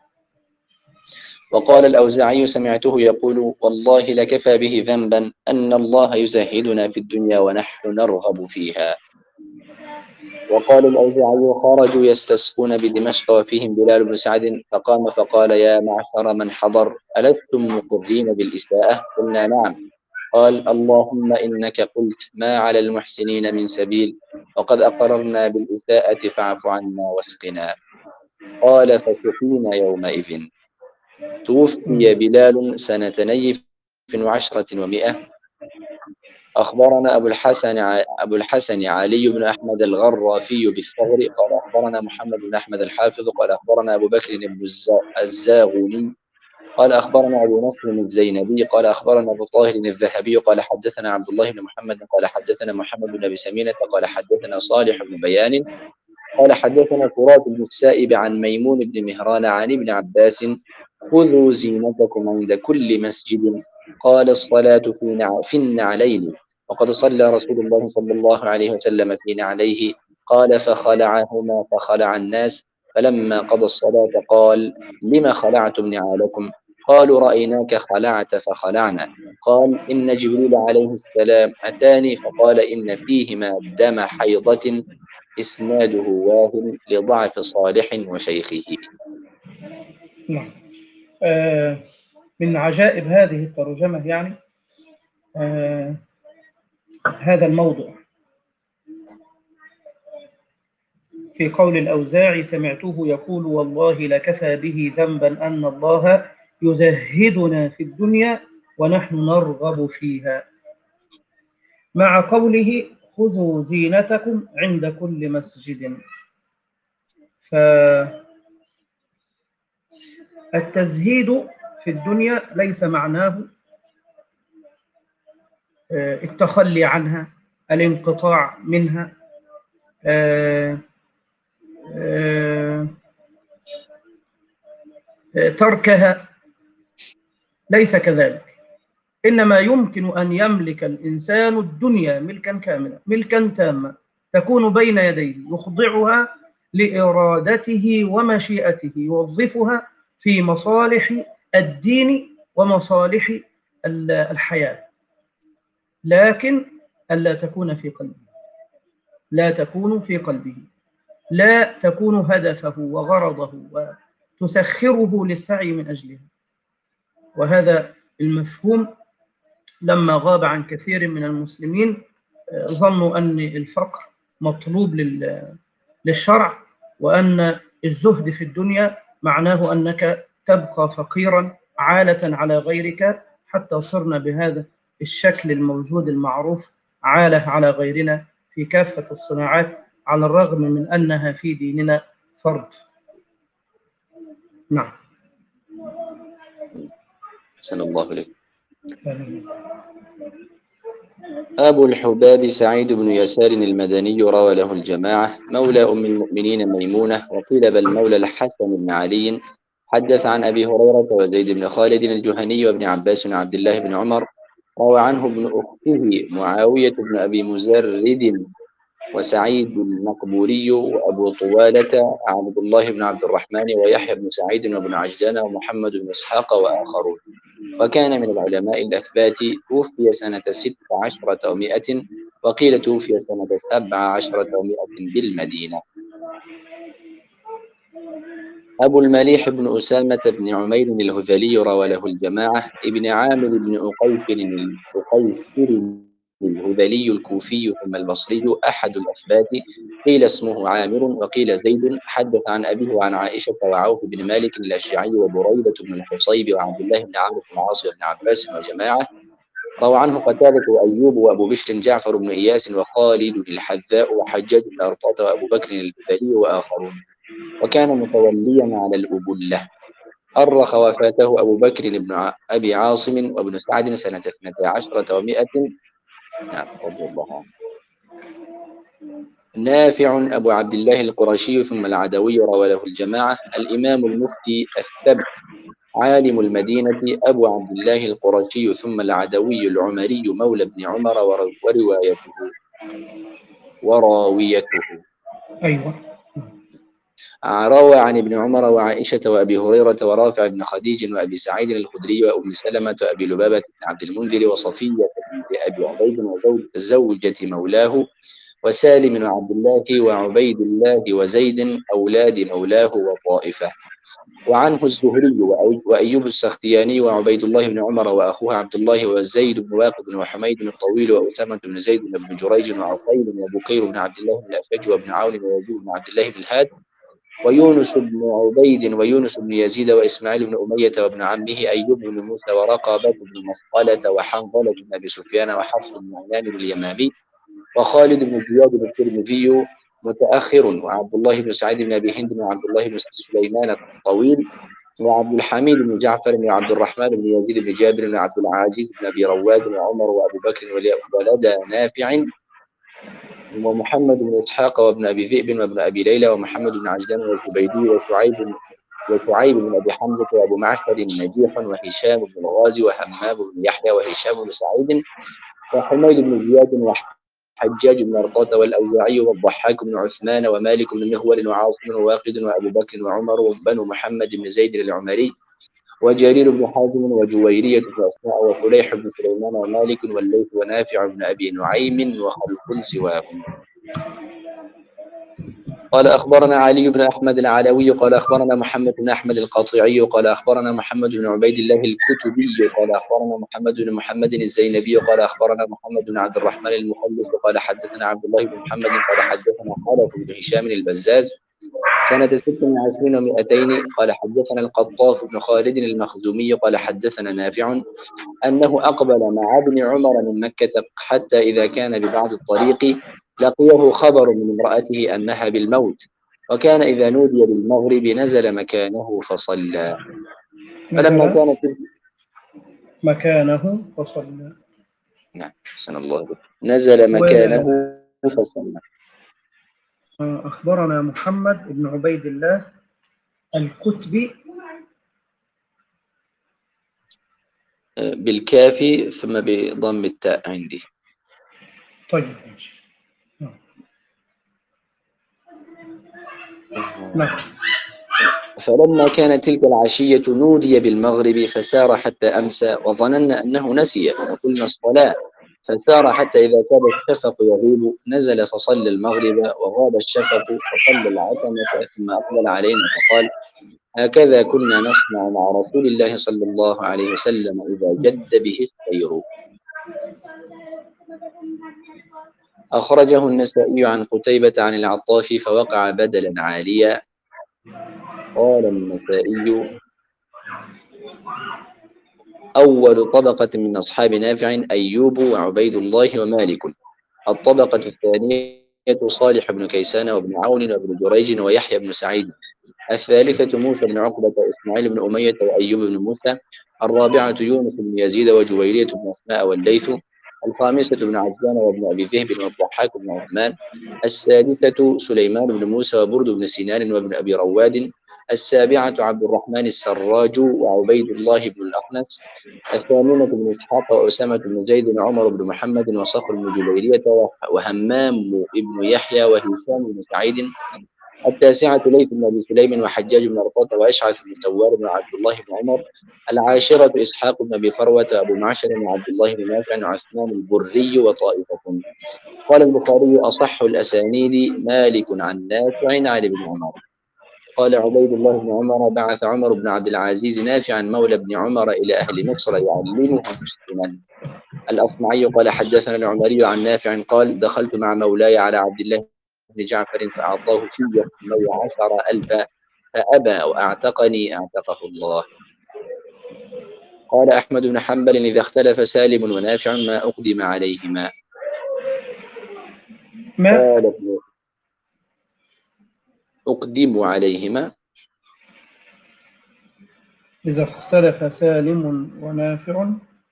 وقال الأوزاعي سمعته يقول والله لكفى به ذنبا أن الله يزهدنا في الدنيا ونحن نرغب فيها. وقال الأوزاعي خرجوا يستسقون بدمشق وفيهم بلال بن سعد فقام فقال يا معشر من حضر ألستم مقرين بالإساءة؟ قلنا نعم. قال اللهم إنك قلت ما على المحسنين من سبيل وقد أقررنا بالإساءة فاعف عنا واسقنا. قال فسقينا يومئذ. توفي بلال سنة نيف وعشرة ومئة. أخبرنا أبو الحسن أبو الحسن علي بن أحمد الغرافي بالثغر قال أخبرنا محمد بن أحمد الحافظ قال أخبرنا أبو بكر بن الزاغوني قال أخبرنا أبو نصر الزينبي قال أخبرنا أبو طاهر الذهبي قال حدثنا عبد الله بن محمد قال حدثنا محمد بن أبي سمينة قال حدثنا صالح بن بيان قال حدثنا فرات بن السائب عن ميمون بن مهران عن ابن عباس خذوا زينتكم عند كل مسجد. قال الصلاة في نع... في النعلين، وقد صلى رسول الله صلى الله عليه وسلم في نعليه. قال فخلعهما فخلع الناس، فلما قضى الصلاة قال لم خلعتم نعالكم؟ قالوا رأيناك خلعت فخلعنا. قال إن جبريل عليه السلام أتاني فقال إن فيهما دم حيضة إسناده واهن لضعف صالح وشيخه. نعم. آه من عجائب هذه الترجمة يعني آه هذا الموضوع في قول الأوزاعي سمعته يقول والله لكفى به ذنبا أن الله يزهدنا في الدنيا ونحن نرغب فيها، مع قوله خذوا زينتكم عند كل مسجد. فالتزهيد في الدنيا ليس معناه التخلي عنها، الانقطاع منها، تركها، ليس كذلك. إنما يمكن أن يملك الإنسان الدنيا ملكا كاملا ملكا تاما تكون بين يديه، يخضعها لإرادته ومشيئته، يوظفها في مصالح الدين ومصالح الحياة، لكن ألا تكون في قلبه، لا تكون في قلبه، لا تكون هدفه وغرضه وتسخره للسعي من أجلها. وهذا المفهوم لما غاب عن كثير من المسلمين ظنوا أن الفقر مطلوب للشرع، وأن الزهد في الدنيا معناه أنك تبقى فقيرا عالة على غيرك، حتى صرنا بهذا الشكل الموجود المعروف عالة على غيرنا في كافة الصناعات، على الرغم من أنها في ديننا فرض. نعم. أحسن الله إليك. أبو الحباب سعيد بن يسار المدني روى له الجماعة، مولى أم المؤمنين ميمونة، وقيل بل مولى الحسن بن علي. حدث عن أبي هريرة وزيد بن خالد الجهني وابن عباس وعبد الله بن عمر. روى عنه ابن أخته معاوية بن أبي مزرد وسعيد المقبوري وأبو طوالة عبد الله بن عبد الرحمن ويحيى بن سعيد وابن عجلان ومحمد بن إسحاق وآخرون. وكان من العلماء الأثبات، توفي سنة ست عشرة ومائة، وقيل توفي سنة سبع عشرة ومائة بالمدينة. أبو المليح بن أسامة بن عمير الهذلي روى له الجماعة، ابن عامر بن أقيفر أقيفر الهذلي الكوفي ثم البصري أحد الأثبات، قيل اسمه عامر وقيل زيد. حدث عن أبيه وعن عائشة وعوف بن مالك الأشجعي وبريدة بن الحصيب وعبد الله بن عمرو بن العاص وابن عباس وجماعة. روى عنه قتادة وأيوب وأبو بشر جعفر بن إياس وخالد الحذاء وحجاج بن أرطاة وأبو بكر الهذلي وآخرون. وكان متوليا على الأبلة. أرخ وفاته أبو بكر بن أبي عاصم وابن سعد سنة اثنتي عشرة ومائة. نعم رضي الله عنه. نافع أبو عبد الله القرشي ثم العدوي روى له الجماعة، الإمام المفتي الثبت عالم المدينة أبو عبد الله القرشي ثم العدوي العمري مولى ابن عمر، وروايته وراويته أيوة. روى عن ابن عمر وعائشة وأبي هريرة ورافع بن خديج وأبي سعيد الخدري وأم سلمة وأبي لبابة بن عبد المنذر وصفية بنت أبي عبيد وزوجة مولاه وسالم وعبد الله وعبيد الله وزيد أولاد مولاه وطائفة. وعنه الزهري وأيوب السختياني وعبيد الله بن عمر وأخوه عبد الله وزيد بن واقد وحميد الطويل وأسامة بن زيد بن جريج وعقيل وبكير بن عبد الله بن الأشج وابن عون ويزيد بن عبد الله بن الهاد ويونس بن عبيد ويونس بن يزيد وإسماعيل بن أمية وابن عمه أيوب بن موسى ورقبة بن مسقلة وحنظلة بن أبي سفيان وحفص بن عيان اليمامي وخالد بن زياد الترمذي متأخر وعبد الله بن سعيد بن أبي هند وعبد الله بن سليمان الطويل وعبد الحميد بن جعفر وعبد الرحمن بن يزيد بن جابر وعبد العزيز بن أبي رواد وعمر وأبو بكر ولد نافع ومحمد بن إسحاق وابن أبي ذئب وابن أبي ليلى ومحمد بن عجلان والزبيدي وشعيب وشعيب بن أبي حمزة وأبو معشر نجيح وهشام بن الغازي وهمام بن يحيى وهشام بن سعيد وحميد بن زياد وحجاج بن أرطاة والأوزاعي والضحاك بن عثمان ومالك بن مغول وعاصم وواقد وأبو بكر وعمر وبنو محمد بن زيد العمري وجرير بن حازم وجويرية بن أسماء وفليح بن سليمان ومالك والليث ونافع بن أبي نعيم وخلق سواهم. قال أخبرنا علي بن أحمد العلوي قال أخبرنا محمد بن أحمد القاطعي قال أخبرنا محمد بن عبيد الله الكتبي قال أخبرنا محمد بن محمد الزينبي قال أخبرنا محمد بن عبد الرحمن المخلص قال حدثنا عبد الله بن محمد قال حدثنا حالة بن هشام البزاز سنة ست وعشرين ومائتين قال حدثنا القطاف بن خالد المخزومي قال حدثنا نافع أنه أقبل مع ابن عمر من مكة حتى إذا كان ببعض الطريق لقيه خبر من امرأته أنها بالموت، وكان إذا نودي للمغرب نزل مكانه فصلى. فلما كانت مكانه فصلى. نعم حسن الله بك. نزل مكانه فصلى. أخبرنا محمد بن عبيد الله الكتبي بالكاف ثم بضم التاء عندي. طيب ماشي. نعم. فلما كانت تلك العشية نودي بالمغرب فسار حتى أمسى وظننا أنه نسي فقلنا الصلاة، فسار حتى إذا كاد الشفق يغيب نزل فصلى المغرب وغاب الشفق فصلى العتمة ثم أقبل علينا فقال هكذا كنا نصنع مع رسول الله صلى الله عليه وسلم إذا جد به السير. أخرجه النسائي عن قتيبة عن العطاف فوقع بدلا عاليا. قال النسائي: أول طبقة من أصحاب نافع أيوب وعبيد الله ومالك. الطبقة الثانية صالح بن كيسان وابن عون وابن جريج ويحيى بن سعيد. الثالثة موسى بن عقبة وإسماعيل بن أمية وأيوب بن موسى. الرابعة يونس بن يزيد وجويرية بن أسماء والليث. الخامسة بن عجلان وابن أبي ذئب والضحاك بن عثمان. السادسة سليمان بن موسى وبرد بن سنان وابن أبي رواد. السابعة عبد الرحمن السراج وعبيد الله بن الأخنس. الثامنة بن إسحاق وأسامة بن زيد وعمر بن محمد وصخر بن جبيرية وهمام بن يحيى وهشام بن سعيد. التاسعة ليث بن أبي سليم وحجاج بن أرطاة وأشعث بن سوار وعبد الله بن عمر. العاشرة إسحاق بن أبي فروة وأبو معشر وعبد الله بن نافع وعثمان البري وطائفة. قال البخاري: أصح الأسانيد مالك عن نافع عن ابن عمر. قال عبيد الله بن عمر: بعث عمر بن عبد العزيز نافعا مولى بن عمر إلى أهل مصر يعلمهم السنن. الأصمعي قال: حدثنا العمري عن نافع قال: دخلت مع مولاي على عبد الله بن جعفر فأعطاه في اثني عشر ألفا فأبى وأعتقني أعتقه الله. قال أحمد بن حنبل: إذا اختلف سالم ونافع ما أقدم عليهما. ما قال ابن أقدم عليهما إذا اختلف سالم ونافع.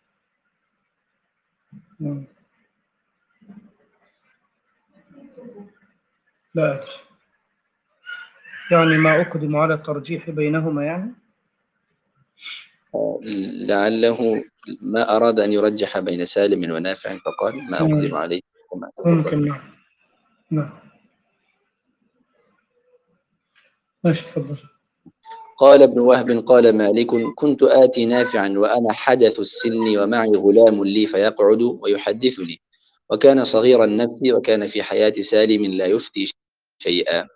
مم. لا أدري، يعني ما أقدم على الترجيح بينهما يعني. لعله ما أراد أن يرجح بين سالم ونافع فقال ما أقدم مم. عليه كما ممكن. تفضل. نعم نعم. ماشي، تفضل. قال ابن وهب قال مالك: كنت آتي نافعا وأنا حدث السن ومعي غلام لي فيقعد ويحدثني، وكان صغير النفس وكان في حياة سالم لا يفتي شيئا.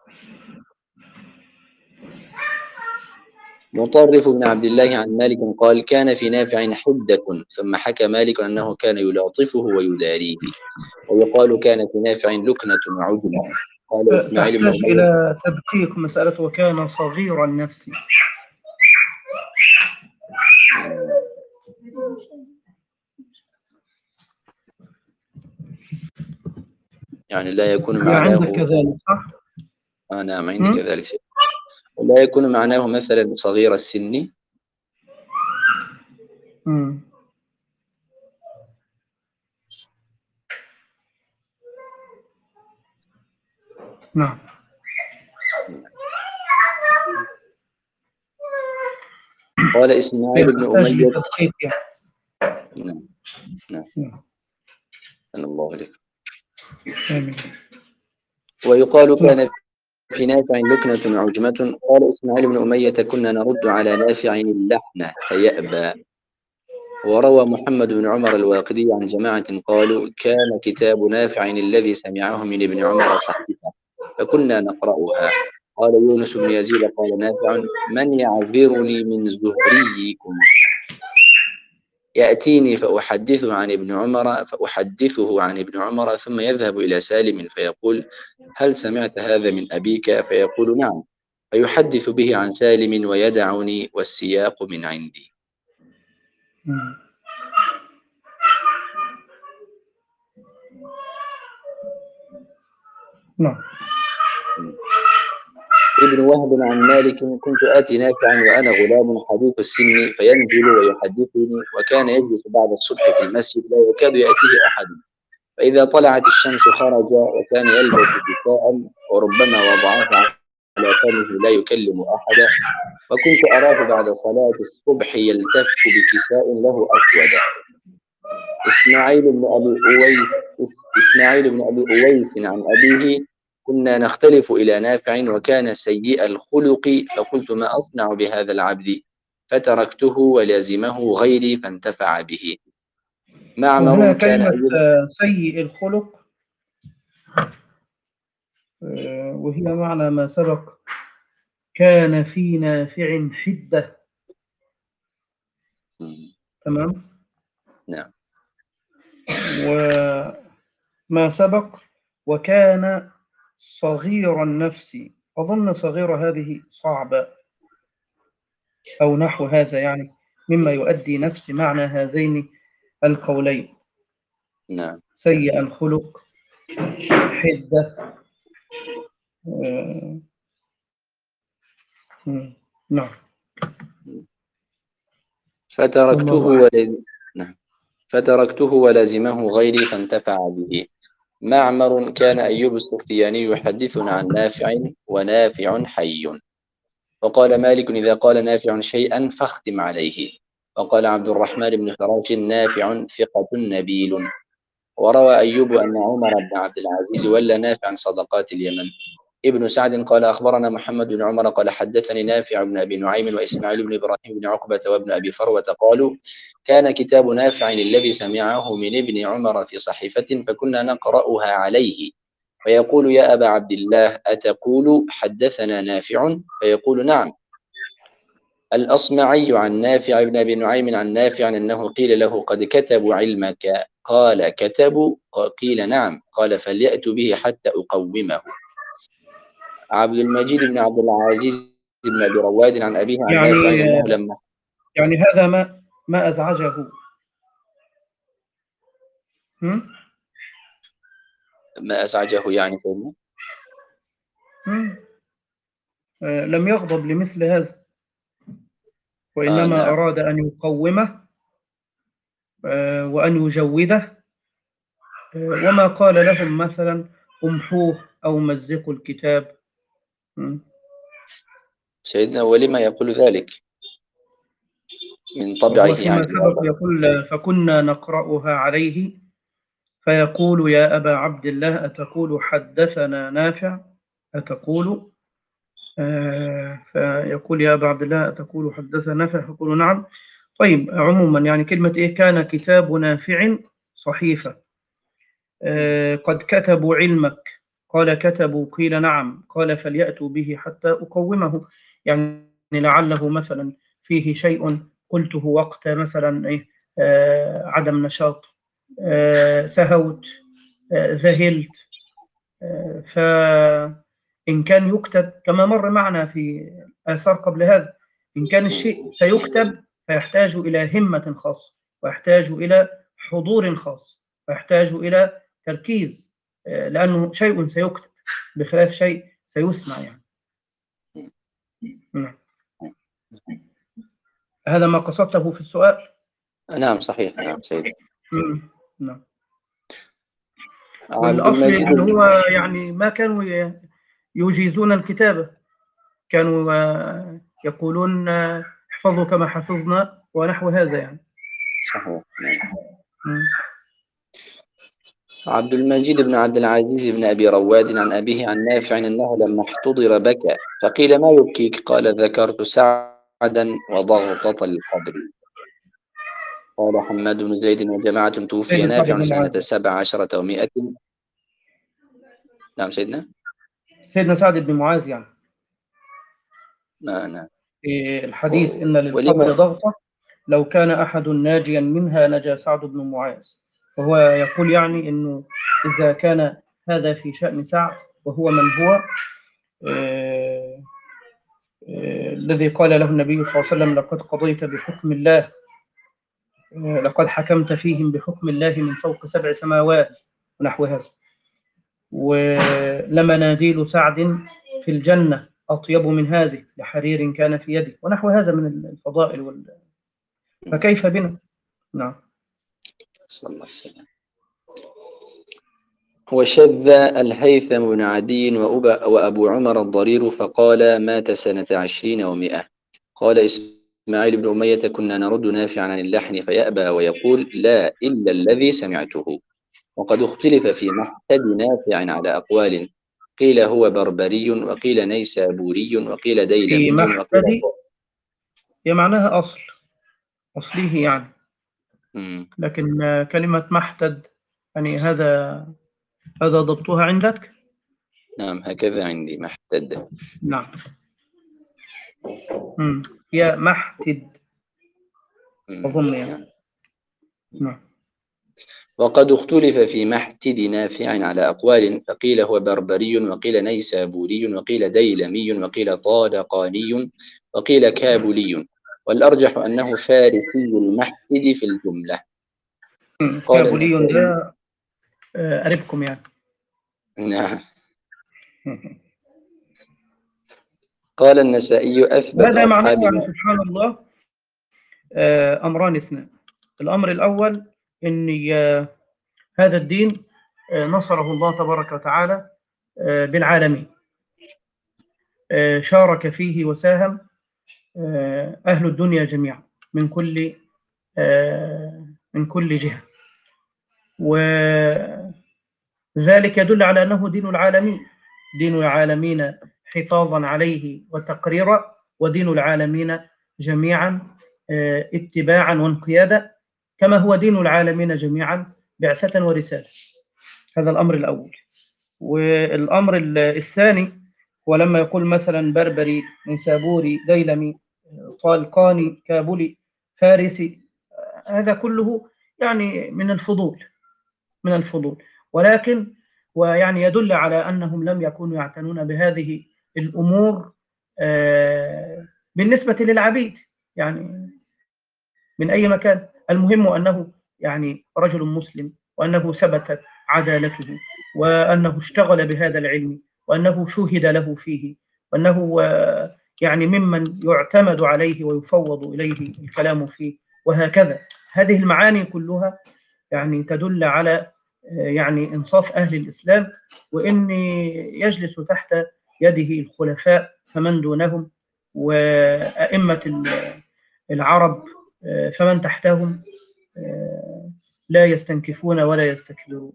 مطرف بن عبد الله عن مالك قال: كان في نافع حدة، ثم حكى مالك أنه كان يلاطفه ويداريه. ويقال كان في نافع لكنة وعجمة. قال إسماعيل بن تحتاج أمية: إلى تدقيق مسألة وكان صغير النفس. يعني لا يكون هي عندك معناه كذلك صح؟ آه نعم عندي مم؟ كذلك شيء. لا يكون معناه مثلا صغير السن. مم. نعم. قال هي إسماعيل بن تحتاج أمية: لتدقيق يعني. نعم نعم نعم. أن الله عليك. آمين. ويقال نعم. كان في نافع لكنة عجمة. قال إسماعيل بن أمية: كنا نرد على نافع اللحن فيأبى. وروى محمد بن عمر الواقدي عن جماعة قالوا: كان كتاب نافع الذي سمعه من ابن عمر صحيفة فكنا نقرأها. قال يونس بن يزيد: قال نافع: من يعذرني من زهريكم؟ يأتيني فأحدثه عن ابن عمر فأحدثه عن ابن عمر ثم يذهب إلى سالم فيقول: هل سمعت هذا من أبيك؟ فيقول: نعم. فيحدث به عن سالم ويدعني والسياق من عندي. مم. نعم. ابن وهب عن مالك: كنت آتي نافعا وأنا غلام حديث السن فينزل ويحدثني، وكان يجلس بعد الصبح في المسجد لا يكاد يأتيه أحد، فإذا طلعت الشمس خرج وكان يلبس كساء وربما وضعه على فمه لا يكلم أحدا، وكنت أراه بعد صلاة الصبح يلتف بكساء له أسود. إسماعيل بن أبي أويس إسماعيل بن أبي أويس عن أبيه: كنا نختلف إلى نافع وكان سيء الخلق، فقلت: ما أصنع بهذا العبد؟ فتركته ولازمه غيري فانتفع به. وهنا معمر كان كلمة أيضا آه، سيء الخلق، آه، وهي معنى ما سبق. كان في نافع حدة. تمام. نعم وما سبق وكان صغير النفس، أظن صغير هذه صعبة أو نحو هذا يعني، مما يؤدي نفس معنى هذين القولين. نعم. سيء الخلق، حدة. آه، نعم. فتركته والله أعلم. ولز... نعم. فتركته ولزمه غيري فانتفع به. معمر كان أيوب السختياني يحدثنا عن نافع ونافع حي. وقال مالك إذا قال نافع شيئا فاختم عليه. وقال عبد الرحمن بن فراش نافع ثقة نبيل. وروى أيوب أن عمر بن عبد العزيز ولى نافعا صدقات اليمن. ابن سعد قال أخبرنا محمد بن عمر قال حدثني نافع بن أبي نعيم وإسماعيل بن إبراهيم بن عقبة وابن أبي فروة قالوا كان كتاب نافع الذي سمعه من ابن عمر في صحيفة فكنا نقرأها عليه فيقول يا أبا عبد الله أتقول حدثنا نافع فيقول نعم. الأصمعي عن نافع بن أبي نعيم عن نافع أنه قيل له قد كتبوا علمك قال كتبوا قيل نعم قال فليأتوا به حتى أقومه. عبد المجيد بن عبد العزيز بن أبي رواد عن أبيه عن نافع يعني أنه لما يعني هذا ما ما أزعجه. هم؟ ما أزعجه يعني فهمه. هم؟ آه، لم يغضب لمثل هذا، آه وإنما نعم. أراد أن يقومه آه، وأن يجوده، آه، وما قال لهم مثلا امحوه أو مزقوا الكتاب. هم؟ سيدنا ولما يقول ذلك من طبعه وهو فيما يعني سبق الواضح. يقول فكنا نقرأها عليه فيقول يا أبا عبد الله أتقول حدثنا نافع، أتقول آه فيقول يا أبا عبد الله أتقول حدثنا نافع، فيقول نعم. طيب عموما يعني كلمة إيه كان كتاب نافع صحيفة، آه قد كتبوا علمك، قال كتبوا قيل نعم قال فليأتوا به حتى أقومه. يعني لعله مثلا فيه شيء قلته وقت مثلا إيه آه عدم نشاط، آه سهوت، آه ذهلت، آه فإن كان يكتب كما مر معنا في آثار قبل هذا، إن كان الشيء سيكتب فيحتاج إلى همة خاصة، ويحتاج إلى حضور خاص، ويحتاج إلى تركيز، آه لأنه شيء سيكتب بخلاف شيء سيسمع يعني. نعم. هذا ما قصدته في السؤال. نعم صحيح. نعم سيدنا. مم. نعم. عبد والأصل المجيد اللي هو يعني ما كانوا ي- يجيزون الكتابة، كانوا آه، يقولون آه، احفظوا كما حفظنا ونحو هذا يعني. صحيح. نعم. مم. عبد المجيد بن عبد العزيز بن أبي رواد عن أبيه عن نافع أنه لما احتضر بكى فقيل ما يبكيك قال ذكرت سعدا وضغطة القبر. قال حماد بن زيد وجماعة توفي سيدنا سعد نافع بن سنة معاذ. سبع عشرة ومائة. نعم سيدنا. سيدنا سعد بن معاذ يعني نعم نعم. في الحديث و- إن للقبر ولما ضغطة لو كان أحد ناجيا منها نجا سعد بن معاذ. وهو يقول يعني أنه إذا كان هذا في شأن سعد وهو من هو آه، آه، الذي قال له النبي صلى الله عليه وسلم لقد قضيت بحكم الله، آه، لقد حكمت فيهم بحكم الله من فوق سبع سماوات ونحو هذا، ولمناديل سعد في الجنة أطيب من هذه لحرير كان في يده ونحو هذا من الفضائل وال... فكيف بنا. نعم. صلى الله عليه وسلم. وشذ الهيثم بن عدي وأبا وأبو عمر الضرير فقال مات سنة عشرين ومائة. قال إسماعيل بن أمية كنا نرد نافعا عن اللحن فيأبى ويقول لا إلا الذي سمعته. وقد اختلف في محتد نافع على أقوال قيل هو بربري وقيل نيسابوري وقيل في ديلمي وقيل محتدي هي معناها أصل، أصله يعني، مم. لكن كلمة محتد يعني هذا هذا ضبطها عندك. نعم هكذا عندي محتد. نعم. مم. هي محتد مم. أظن يعني. نعم. نعم. وقد اختلف في محتد نافع على أقوال، فقيل هو بربري، وقيل نيسابوري، وقيل ديلمي، وقيل طالقاني، وقيل كابلي، والأرجح أنه فارسي المحتد في الجملة. قال كابولي النسائي. ده آه، قريبكم يعني. نعم. قال النسائي أثبت هذا معناه يعني أصحابنا. سبحان الله آه، أمران اثنان. الأمر الأول أن آه، هذا الدين آه، نصره الله تبارك وتعالى آه، بالعالمين، آه، شارك فيه وساهم آه، أهل الدنيا جميعا من كل آه، من كل جهة، وذلك يدل على أنه دين العالمين، دين العالمين حفاظا عليه وتقريرا، ودين العالمين جميعا آه، اتباعا وانقيادا، كما هو دين العالمين جميعا بعثة ورسالة. هذا الأمر الأول. والأمر الثاني هو لما يقول مثلا بربري، نيسابوري، ديلمي، طالقاني، كابولي، فارسي، هذا كله يعني من الفضول، من الفضول، ولكن ويعني يدل على أنهم لم يكونوا يعتنون بهذه الأمور آه، بالنسبة للعبيد يعني من أي مكان. المهم أنه يعني رجل مسلم، وأنه ثبتت عدالته، وأنه اشتغل بهذا العلم، وأنه شهد له فيه، وأنه آه، يعني ممن يعتمد عليه ويفوض إليه الكلام فيه، وهكذا. هذه المعاني كلها يعني تدل على آه، يعني إنصاف أهل الإسلام، وإن يجلس تحت يده الخلفاء فمن دونهم، وأئمة العرب آه، فمن تحتهم آه، لا يستنكفون ولا يستكبرون.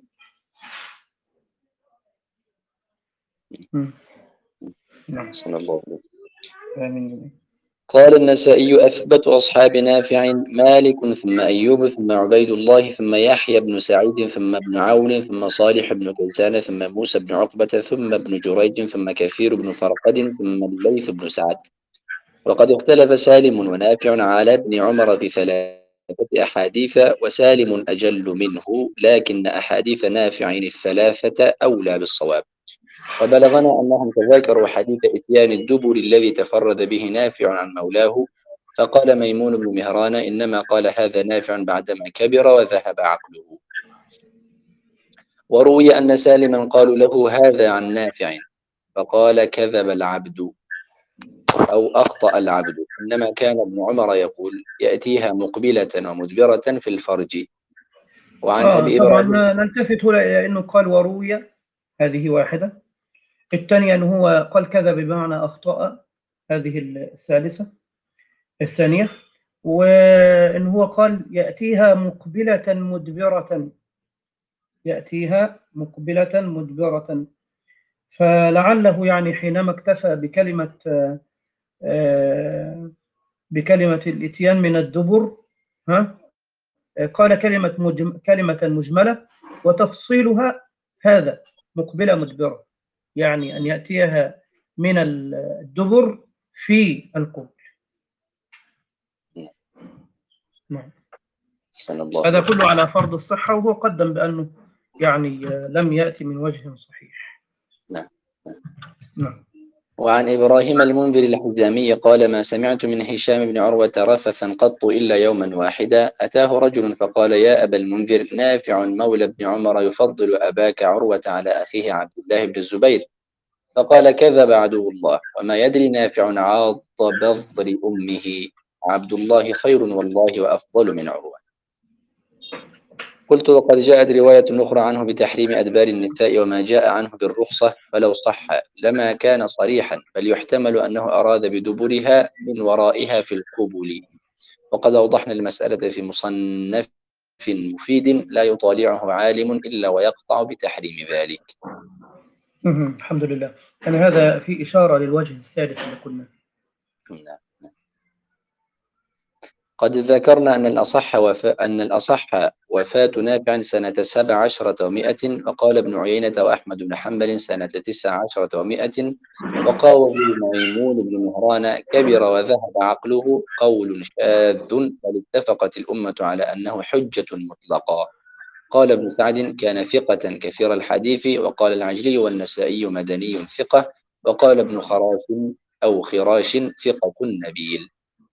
مم. نعم. صلى الله عليه وسلم. آمين. قال النسائي أثبت أصحاب نافع مالك، ثم أيوب، ثم عبيد الله، ثم يحيى بن سعيد، ثم ابن عون، ثم صالح بن كيسان، ثم موسى بن عقبة، ثم ابن جريج، ثم كثير بن فرقد، ثم الليث بن سعد. وقد اختلف سالم ونافع على ابن عمر في ثلاثة أحاديث، وسالم أجل منه، لكن أحاديث نافع الثلاثة أولى بالصواب. وبلغنا أنهم تذاكروا حديث إتيان الدبر الذي تفرد به نافع عن مولاه، فقال ميمون بن مهران إنما قال هذا نافع بعدما كبر وذهب عقله. وروي أن سالما قالوا له هذا عن نافع، فقال كذب العبد أو أخطأ العبد، إنما كان ابن عمر يقول يأتيها مقبلة ومدبرة في الفرج. وعن آه أبي طبعا إبراهيم. نلتفت هنا إلى أنه قال وروي، هذه واحدة. الثانية أنه هو قال كذا بمعنى أخطأ، هذه الثالثة الثانية. وأنه هو قال يأتيها مقبلة مدبرة، يأتيها مقبلة مدبرة، فلعله يعني حينما اكتفى بكلمة آه، بكلمة الإتيان من الدبر، ها قال كلمة مجم كلمة مجملة وتفصيلها هذا مقبلة مدبرة، يعني أن يأتيها من الدبر في القبل. نعم. الله. هذا كله على فرض الصحة، وهو قدم بأنه يعني لم يأتي من وجه صحيح. نعم. نعم. وعن إبراهيم المنذر الحزامي قال ما سمعت من هشام بن عروة رفثا قط إلا يوما واحدا، أتاه رجل فقال يا أبا المنذر نافع مولى ابن عمر يفضل أباك عروة على أخيه عبد الله بن الزبير، فقال كذب عدو الله، وما يدري نافع عاض بظر أمه، عبد الله خير والله وأفضل من عروة. قلت وقد جاءت رواية أخرى عنه بتحريم أدبار النساء وما جاء عنه بالرخصة، فلو صح لما كان صريحا، بل يحتمل أنه أراد بدبرها من ورائها في القبل. وقد أوضحنا المسألة في مصنف مفيد لا يطالعه عالم إلا ويقطع بتحريم ذلك. الحمد لله. يعني هذا في إشارة للوجه الثالث اللي قلنا. نعم. قد ذكرنا أن الأصح وفاء أن الأصح وفاة نافع سنة سبع عشرة ومائة، وقال ابن عيينة وأحمد بن حنبل سنة تسع عشرة ومائة، وقاوه ميمون بن مهران كبر وذهب عقله قول شاذ، بل اتفقت الأمة على أنه حجة مطلقا. قال ابن سعد كان ثقة كثير الحديث. وقال العجلي والنسائي مدني ثقة. وقال ابن خراش أو خراش ثقة نبيل.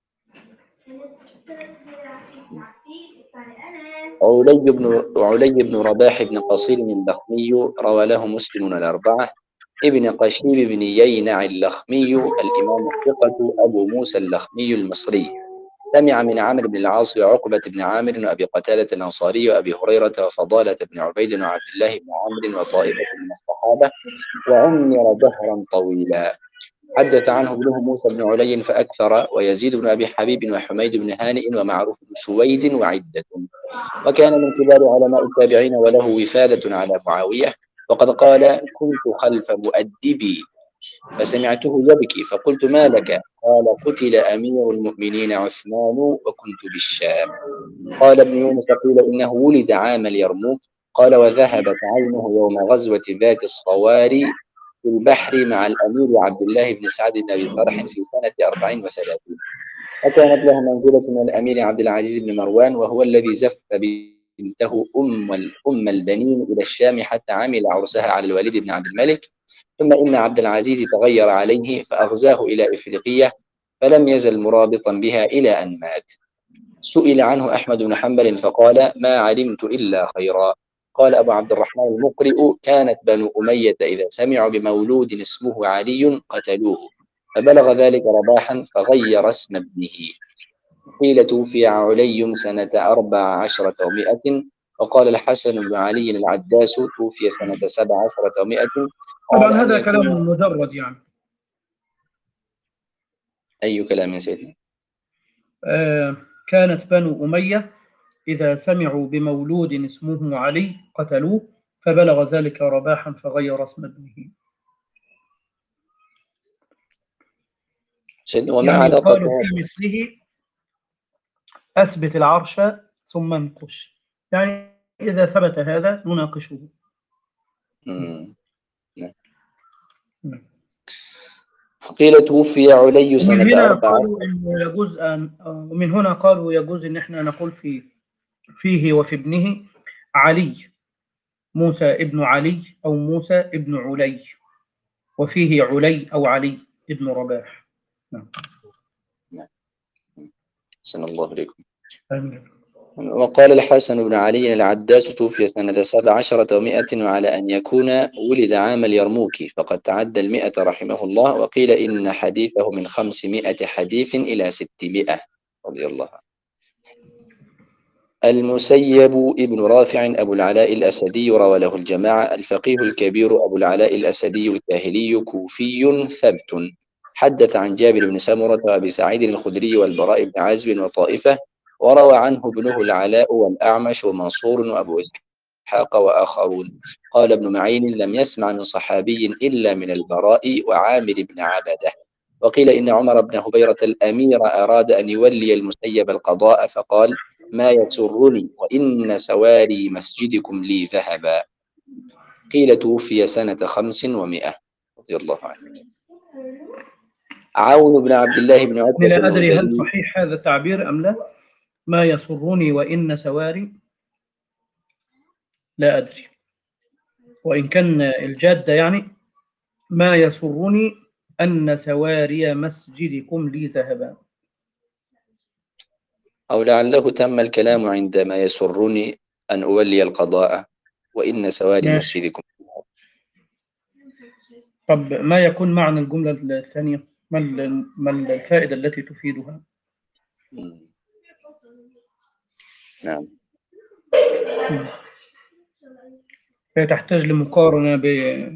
علي بن علي بن رباح بن قصير اللخمي روى له مسلم الأربعة. ابن قشيب بن يينع اللخمي الإمام الثقة أبو موسى اللخمي المصري سمع من عمرو بن العاص وعقبة بن عامر وأبي قتادة الأنصاري وأبي هريرة وفضالة بن عبيد وعبد الله بن عمرو وطائفة من الصحابة وعمر دهرا طويلا. حدث عنه ابنه موسى بن علي فأكثر، ويزيد بن أبي حبيب وحميد بن هانئ ومعروف بن سويد وعدة. وكان من كبار علماء التابعين وله وفادة على معاوية. وقد قال: كنت خلف مؤدبي فسمعته يبكي فقلت: ما لك؟ قال: قتل أمير المؤمنين عثمان وكنت بالشام. قال ابن يونس: قيل إنه ولد عام اليرموك. قال: وذهبت عينه يوم غزوة ذات الصواري في البحر مع الأمير عبد الله بن سعد بن أبي فرح في سنة أربعين وثلاثين. وكانت له منزلة من الأمير عبد العزيز بن مروان، وهو الذي زف بنته أم أم البنين إلى الشام حتى عمل عرسها على الوليد بن عبد الملك. ثم إن عبد العزيز تغير عليه فأغزاه إلى إفريقية، فلم يزل مرابطا بها إلى أن مات. سئل عنه أحمد بن حنبل فقال: ما علمت إلا خيرا. قال أبو عبد الرحمن المقرئ: كانت بنو أمية إذا سمعوا بمولود اسمه علي قتلوه، فبلغ ذلك رباحا فغير اسم ابنه. قيل: توفي علي سنة أربع عشرة ومائة. وقال الحسن بن علي العداس: توفي سنة سبع عشرة ومائة. قال: طبعا أن هذا كلام يكون مجرد يعني. أي كلام سيدنا؟ آه كانت بنو أمية إذا سمعوا بمولود اسمه علي قتلوه، فبلغ ذلك رباحا فغير اسم ابنه. سيدنا وما يعني علاقة يقال في مثله: أثبت العرش ثم انقش. يعني إذا ثبت هذا نناقشه. مم. نعم. نعم. قيل: توفي علي ومن سنة هنا أربع قالوا إنه يجوز أن ومن هنا قالوا يجوز إن إحنا نقول في فيه وفي ابنه علي، موسى ابن علي أو موسى ابن علي، وفيه علي أو علي ابن رباح. نعم. نعم. سن الله عليكم. آمين. وقال الحسن بن علي العداس: توفي سنة سبع عشرة ومائة، وعلى أن يكون ولد عام اليرموك، فقد تعدى المئة رحمه الله. وقيل إن حديثه من خمسمائة حديث إلى ستمائة رضي الله عنه. المسيب ابن رافع أبو العلاء الأسدي روى له الجماعة. الفقيه الكبير أبو العلاء الأسدي الكاهلي كوفي ثبت. حدث عن جابر بن سمرة وأبي سعيد الخدري والبراء بن عازب وطائفة. وروى عنه ابنه العلاء والأعمش ومنصور وأبو إسحاق وآخرون. قال ابن معين: لم يسمع من صحابي إلا من البراء وعامر بن عبده. وقيل إن عمر بن هبيرة الأمير أراد أن يولي المسيب القضاء فقال: ما يسرني وإن سواري مسجدكم لي ذهبا. قيل: توفي سنة خمس ومائة رضي الله عنه. عون بن عبد الله بن عتبة لا أدري هل الهذلي. صحيح هذا التعبير أم لا. ما يسرني وإن سواري، لا أدري. وإن كان الجادة يعني: ما يسرني أن سواري مسجدكم لي ذهبا. أو لعله تم الكلام عند ما يسرني أن أولي القضاء وإن سواري ماشي. مسجدكم. طب ما يكون معنى الجملة الثانية؟ ما ال- ما الفائدة التي تفيدها؟ مم. نعم. هي تحتاج لمقارنة ب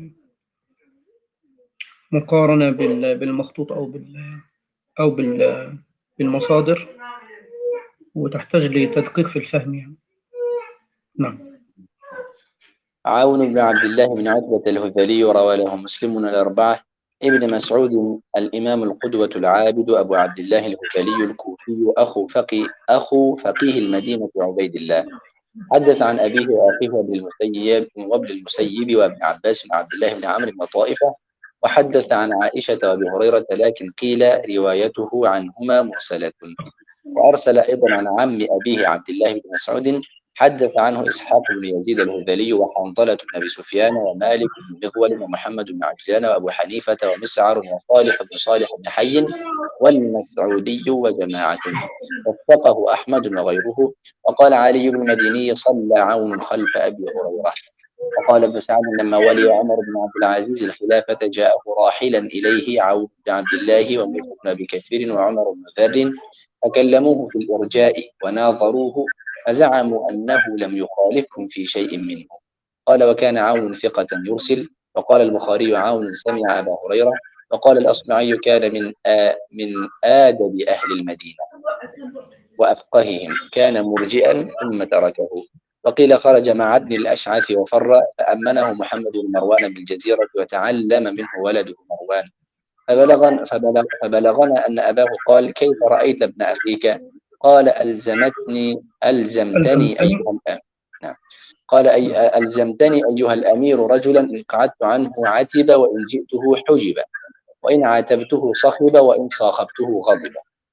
مقارنة بال- بالمخطوط أو بال أو بال- بالمصادر، وتحتاج لتدقيق في الفهم يعني. نعم. عون بن عبد الله بن عتبة الهذلي روى له مسلم الأربعة. ابن مسعود الإمام القدوة العابد أبو عبد الله الهذلي الكوفي أخو فقيه أخو فقيه المدينة عبيد الله. حدث عن أبيه وأخيه وابن المسيب وابن المسيب وابن عباس وعبد الله بن عمرو وطائفة. وحدث عن عائشة وأبي هريرة، لكن قيل روايته عنهما مرسلة. وأرسل أيضا عن عم أبيه عبد الله بن مسعود حدث عنه إسحاق بن يزيد الهذلي وحنظلة بن أبي سفيان ومالك بن مغول ومحمد بن عجلان وأبو حنيفة ومسعر وصالح بن صالح بن حي والمسعودي وجماعة، وثقه أحمد وغيره. وقال علي بن المديني: صلى عون خلف أبي هريرة. وقال ابن سعد: لما ولي عمر بن عبد العزيز الخلافة جاءه راحلا إليه عون بن عبد الله وموسى بن أبي كثير وعمر بن ذر، فكلموه في الإرجاء وناظروه، فزعموا أنه لم يخالفهم في شيء منه. قال: وكان عون ثقة يرسل. وقال البخاري: عون سمع أبا هريرة. وقال الأصمعي: كان من آ من آدب أهل المدينة وأفقههم، كان مرجئا ثم تركه. وقيل: خرج مع ابن الأشعث وفر، فأمنه محمد بن مروان بالجزيرة وتعلم منه ولده مروان. فبلغن فبلغ فبلغنا أن أباه قال: كيف رأيت ابن أخيك؟ قال: ألزمتني ألزمتني ألزمتني. أيها الأمير. نعم. قال: أي ألزمتني أيها الأمير رجلا إن قعدت عنه عتب، وإن جئته حجب، وإن عاتبته صخب، وإن صاخبته غضب.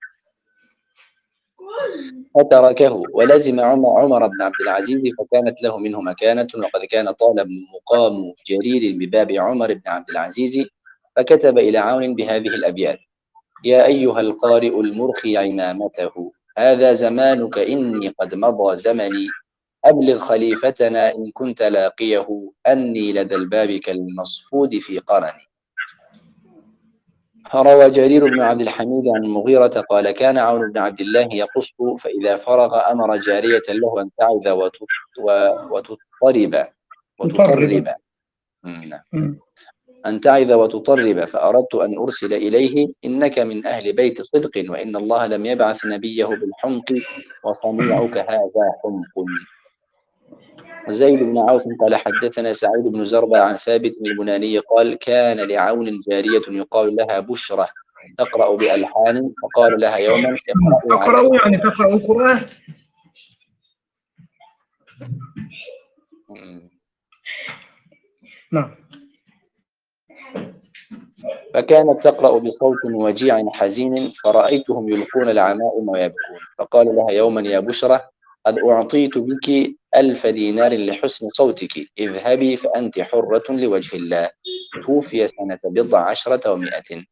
فتركه ولزم عمر بن عبد العزيز، فكانت له منه مكانة. وقد كان طال مقام جرير بباب عمر بن عبد العزيز، فكتب إلى عون بهذه الأبيات: يا أيها القارئ المرخي عمامته، هذا زمانك إني قد مضى زمني، أبلغ خليفتنا إن كنت لاقيه، أني لدى الباب كالمصفود في قرني. روى جرير بن عبد الحميد عن المغيرة قال: كان عون بن عبد الله يقص، فإذا فرغ أمر جارية له أن تعذ وتطرب وتطرب أن تعذ وتطرب، فأردت أن أرسل إليه: إنك من أهل بيت صدق، وإن الله لم يبعث نبيه بالحمق، وصنيعك هذا حمق. زيد بن عوف قال: حدثنا سعيد بن زربة عن ثابت البناني قال: كان لعون جارية يقال لها بشرة تقرأ بألحان، فقال لها يوما: اقرأوا علي. تقرأوا يعني تقرأوا القرآن. نعم. فكانت تقرأ بصوت وجيع حزين، فرأيتهم يلقون العمائم ويبكون، فقال لها يوما: يا بشرة، قد أعطيت بك ألف دينار لحسن صوتك، اذهبي فأنت حرة لوجه الله. توفي سنة بضع عشرة ومائة.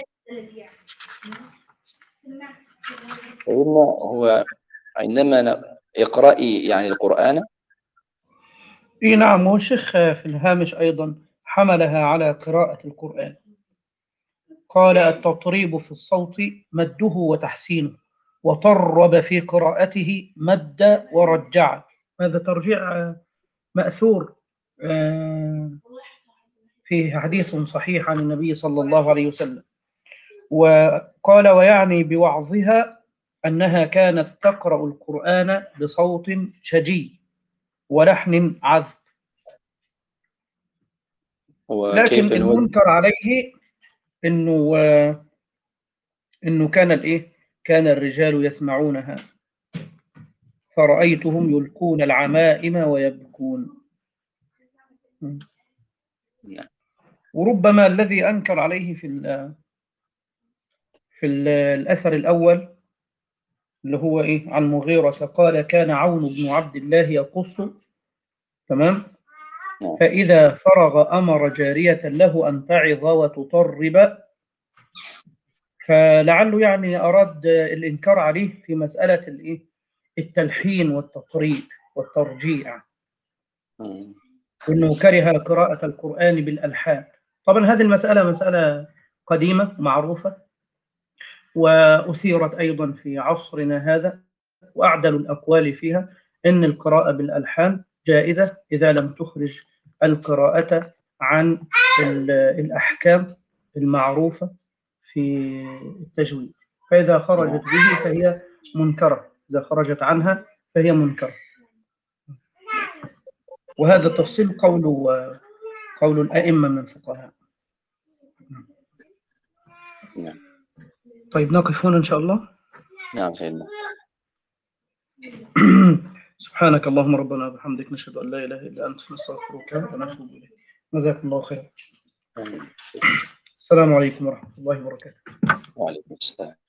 فإن هو عندما اقرأي يعني القرآن. إيه نعم. والشيخ في الهامش أيضا حملها على قراءة القرآن، قال: التطريب في الصوت مده وتحسينه، وطرب في قراءته مد ورجع. هذا ترجيع مأثور في حديث صحيح عن النبي صلى الله عليه وسلم. وقال: ويعني بوعظها أنها كانت تقرأ القرآن بصوت شجي ولحن عذب، لكن المنكر عليه إنه إنه كان الإيه كان الرجال يسمعونها، فرأيتهم يلقون العمائم ويبكون. وربما الذي أنكر عليه في ال في ال الأثر الأول اللي هو إيه عن مغيرة، قال: كان عون بن عبد الله يقص، تمام، فإذا فرغ أمر جارية له أن تعظ وتطرب. فلعله يعني أراد الإنكار عليه في مسألة الإيه التلحين والتطريب والترجيع، وأنه كره قراءة القرآن بالألحان. طبعا هذه المسألة مسألة قديمة معروفة، وأثيرت أيضا في عصرنا هذا، وأعدل الأقوال فيها أن القراءة بالألحان جائزة إذا لم تخرج القراءة عن الأحكام المعروفة في التجويد، فإذا خرجت به فهي منكرة، إذا خرجت عنها فهي منكرة. وهذا التفصيل قول قول الأئمة من الفقهاء. نعم. طيب نقف هنا إن شاء الله. نعم سيدنا. سبحانك اللهم ربنا وبحمدك، نشهد أن لا إله إلا أنت، نستغفرك ونتوب إليك. جزاكم الله خيرا. السلام عليكم ورحمة الله وبركاته. وعليكم السلام.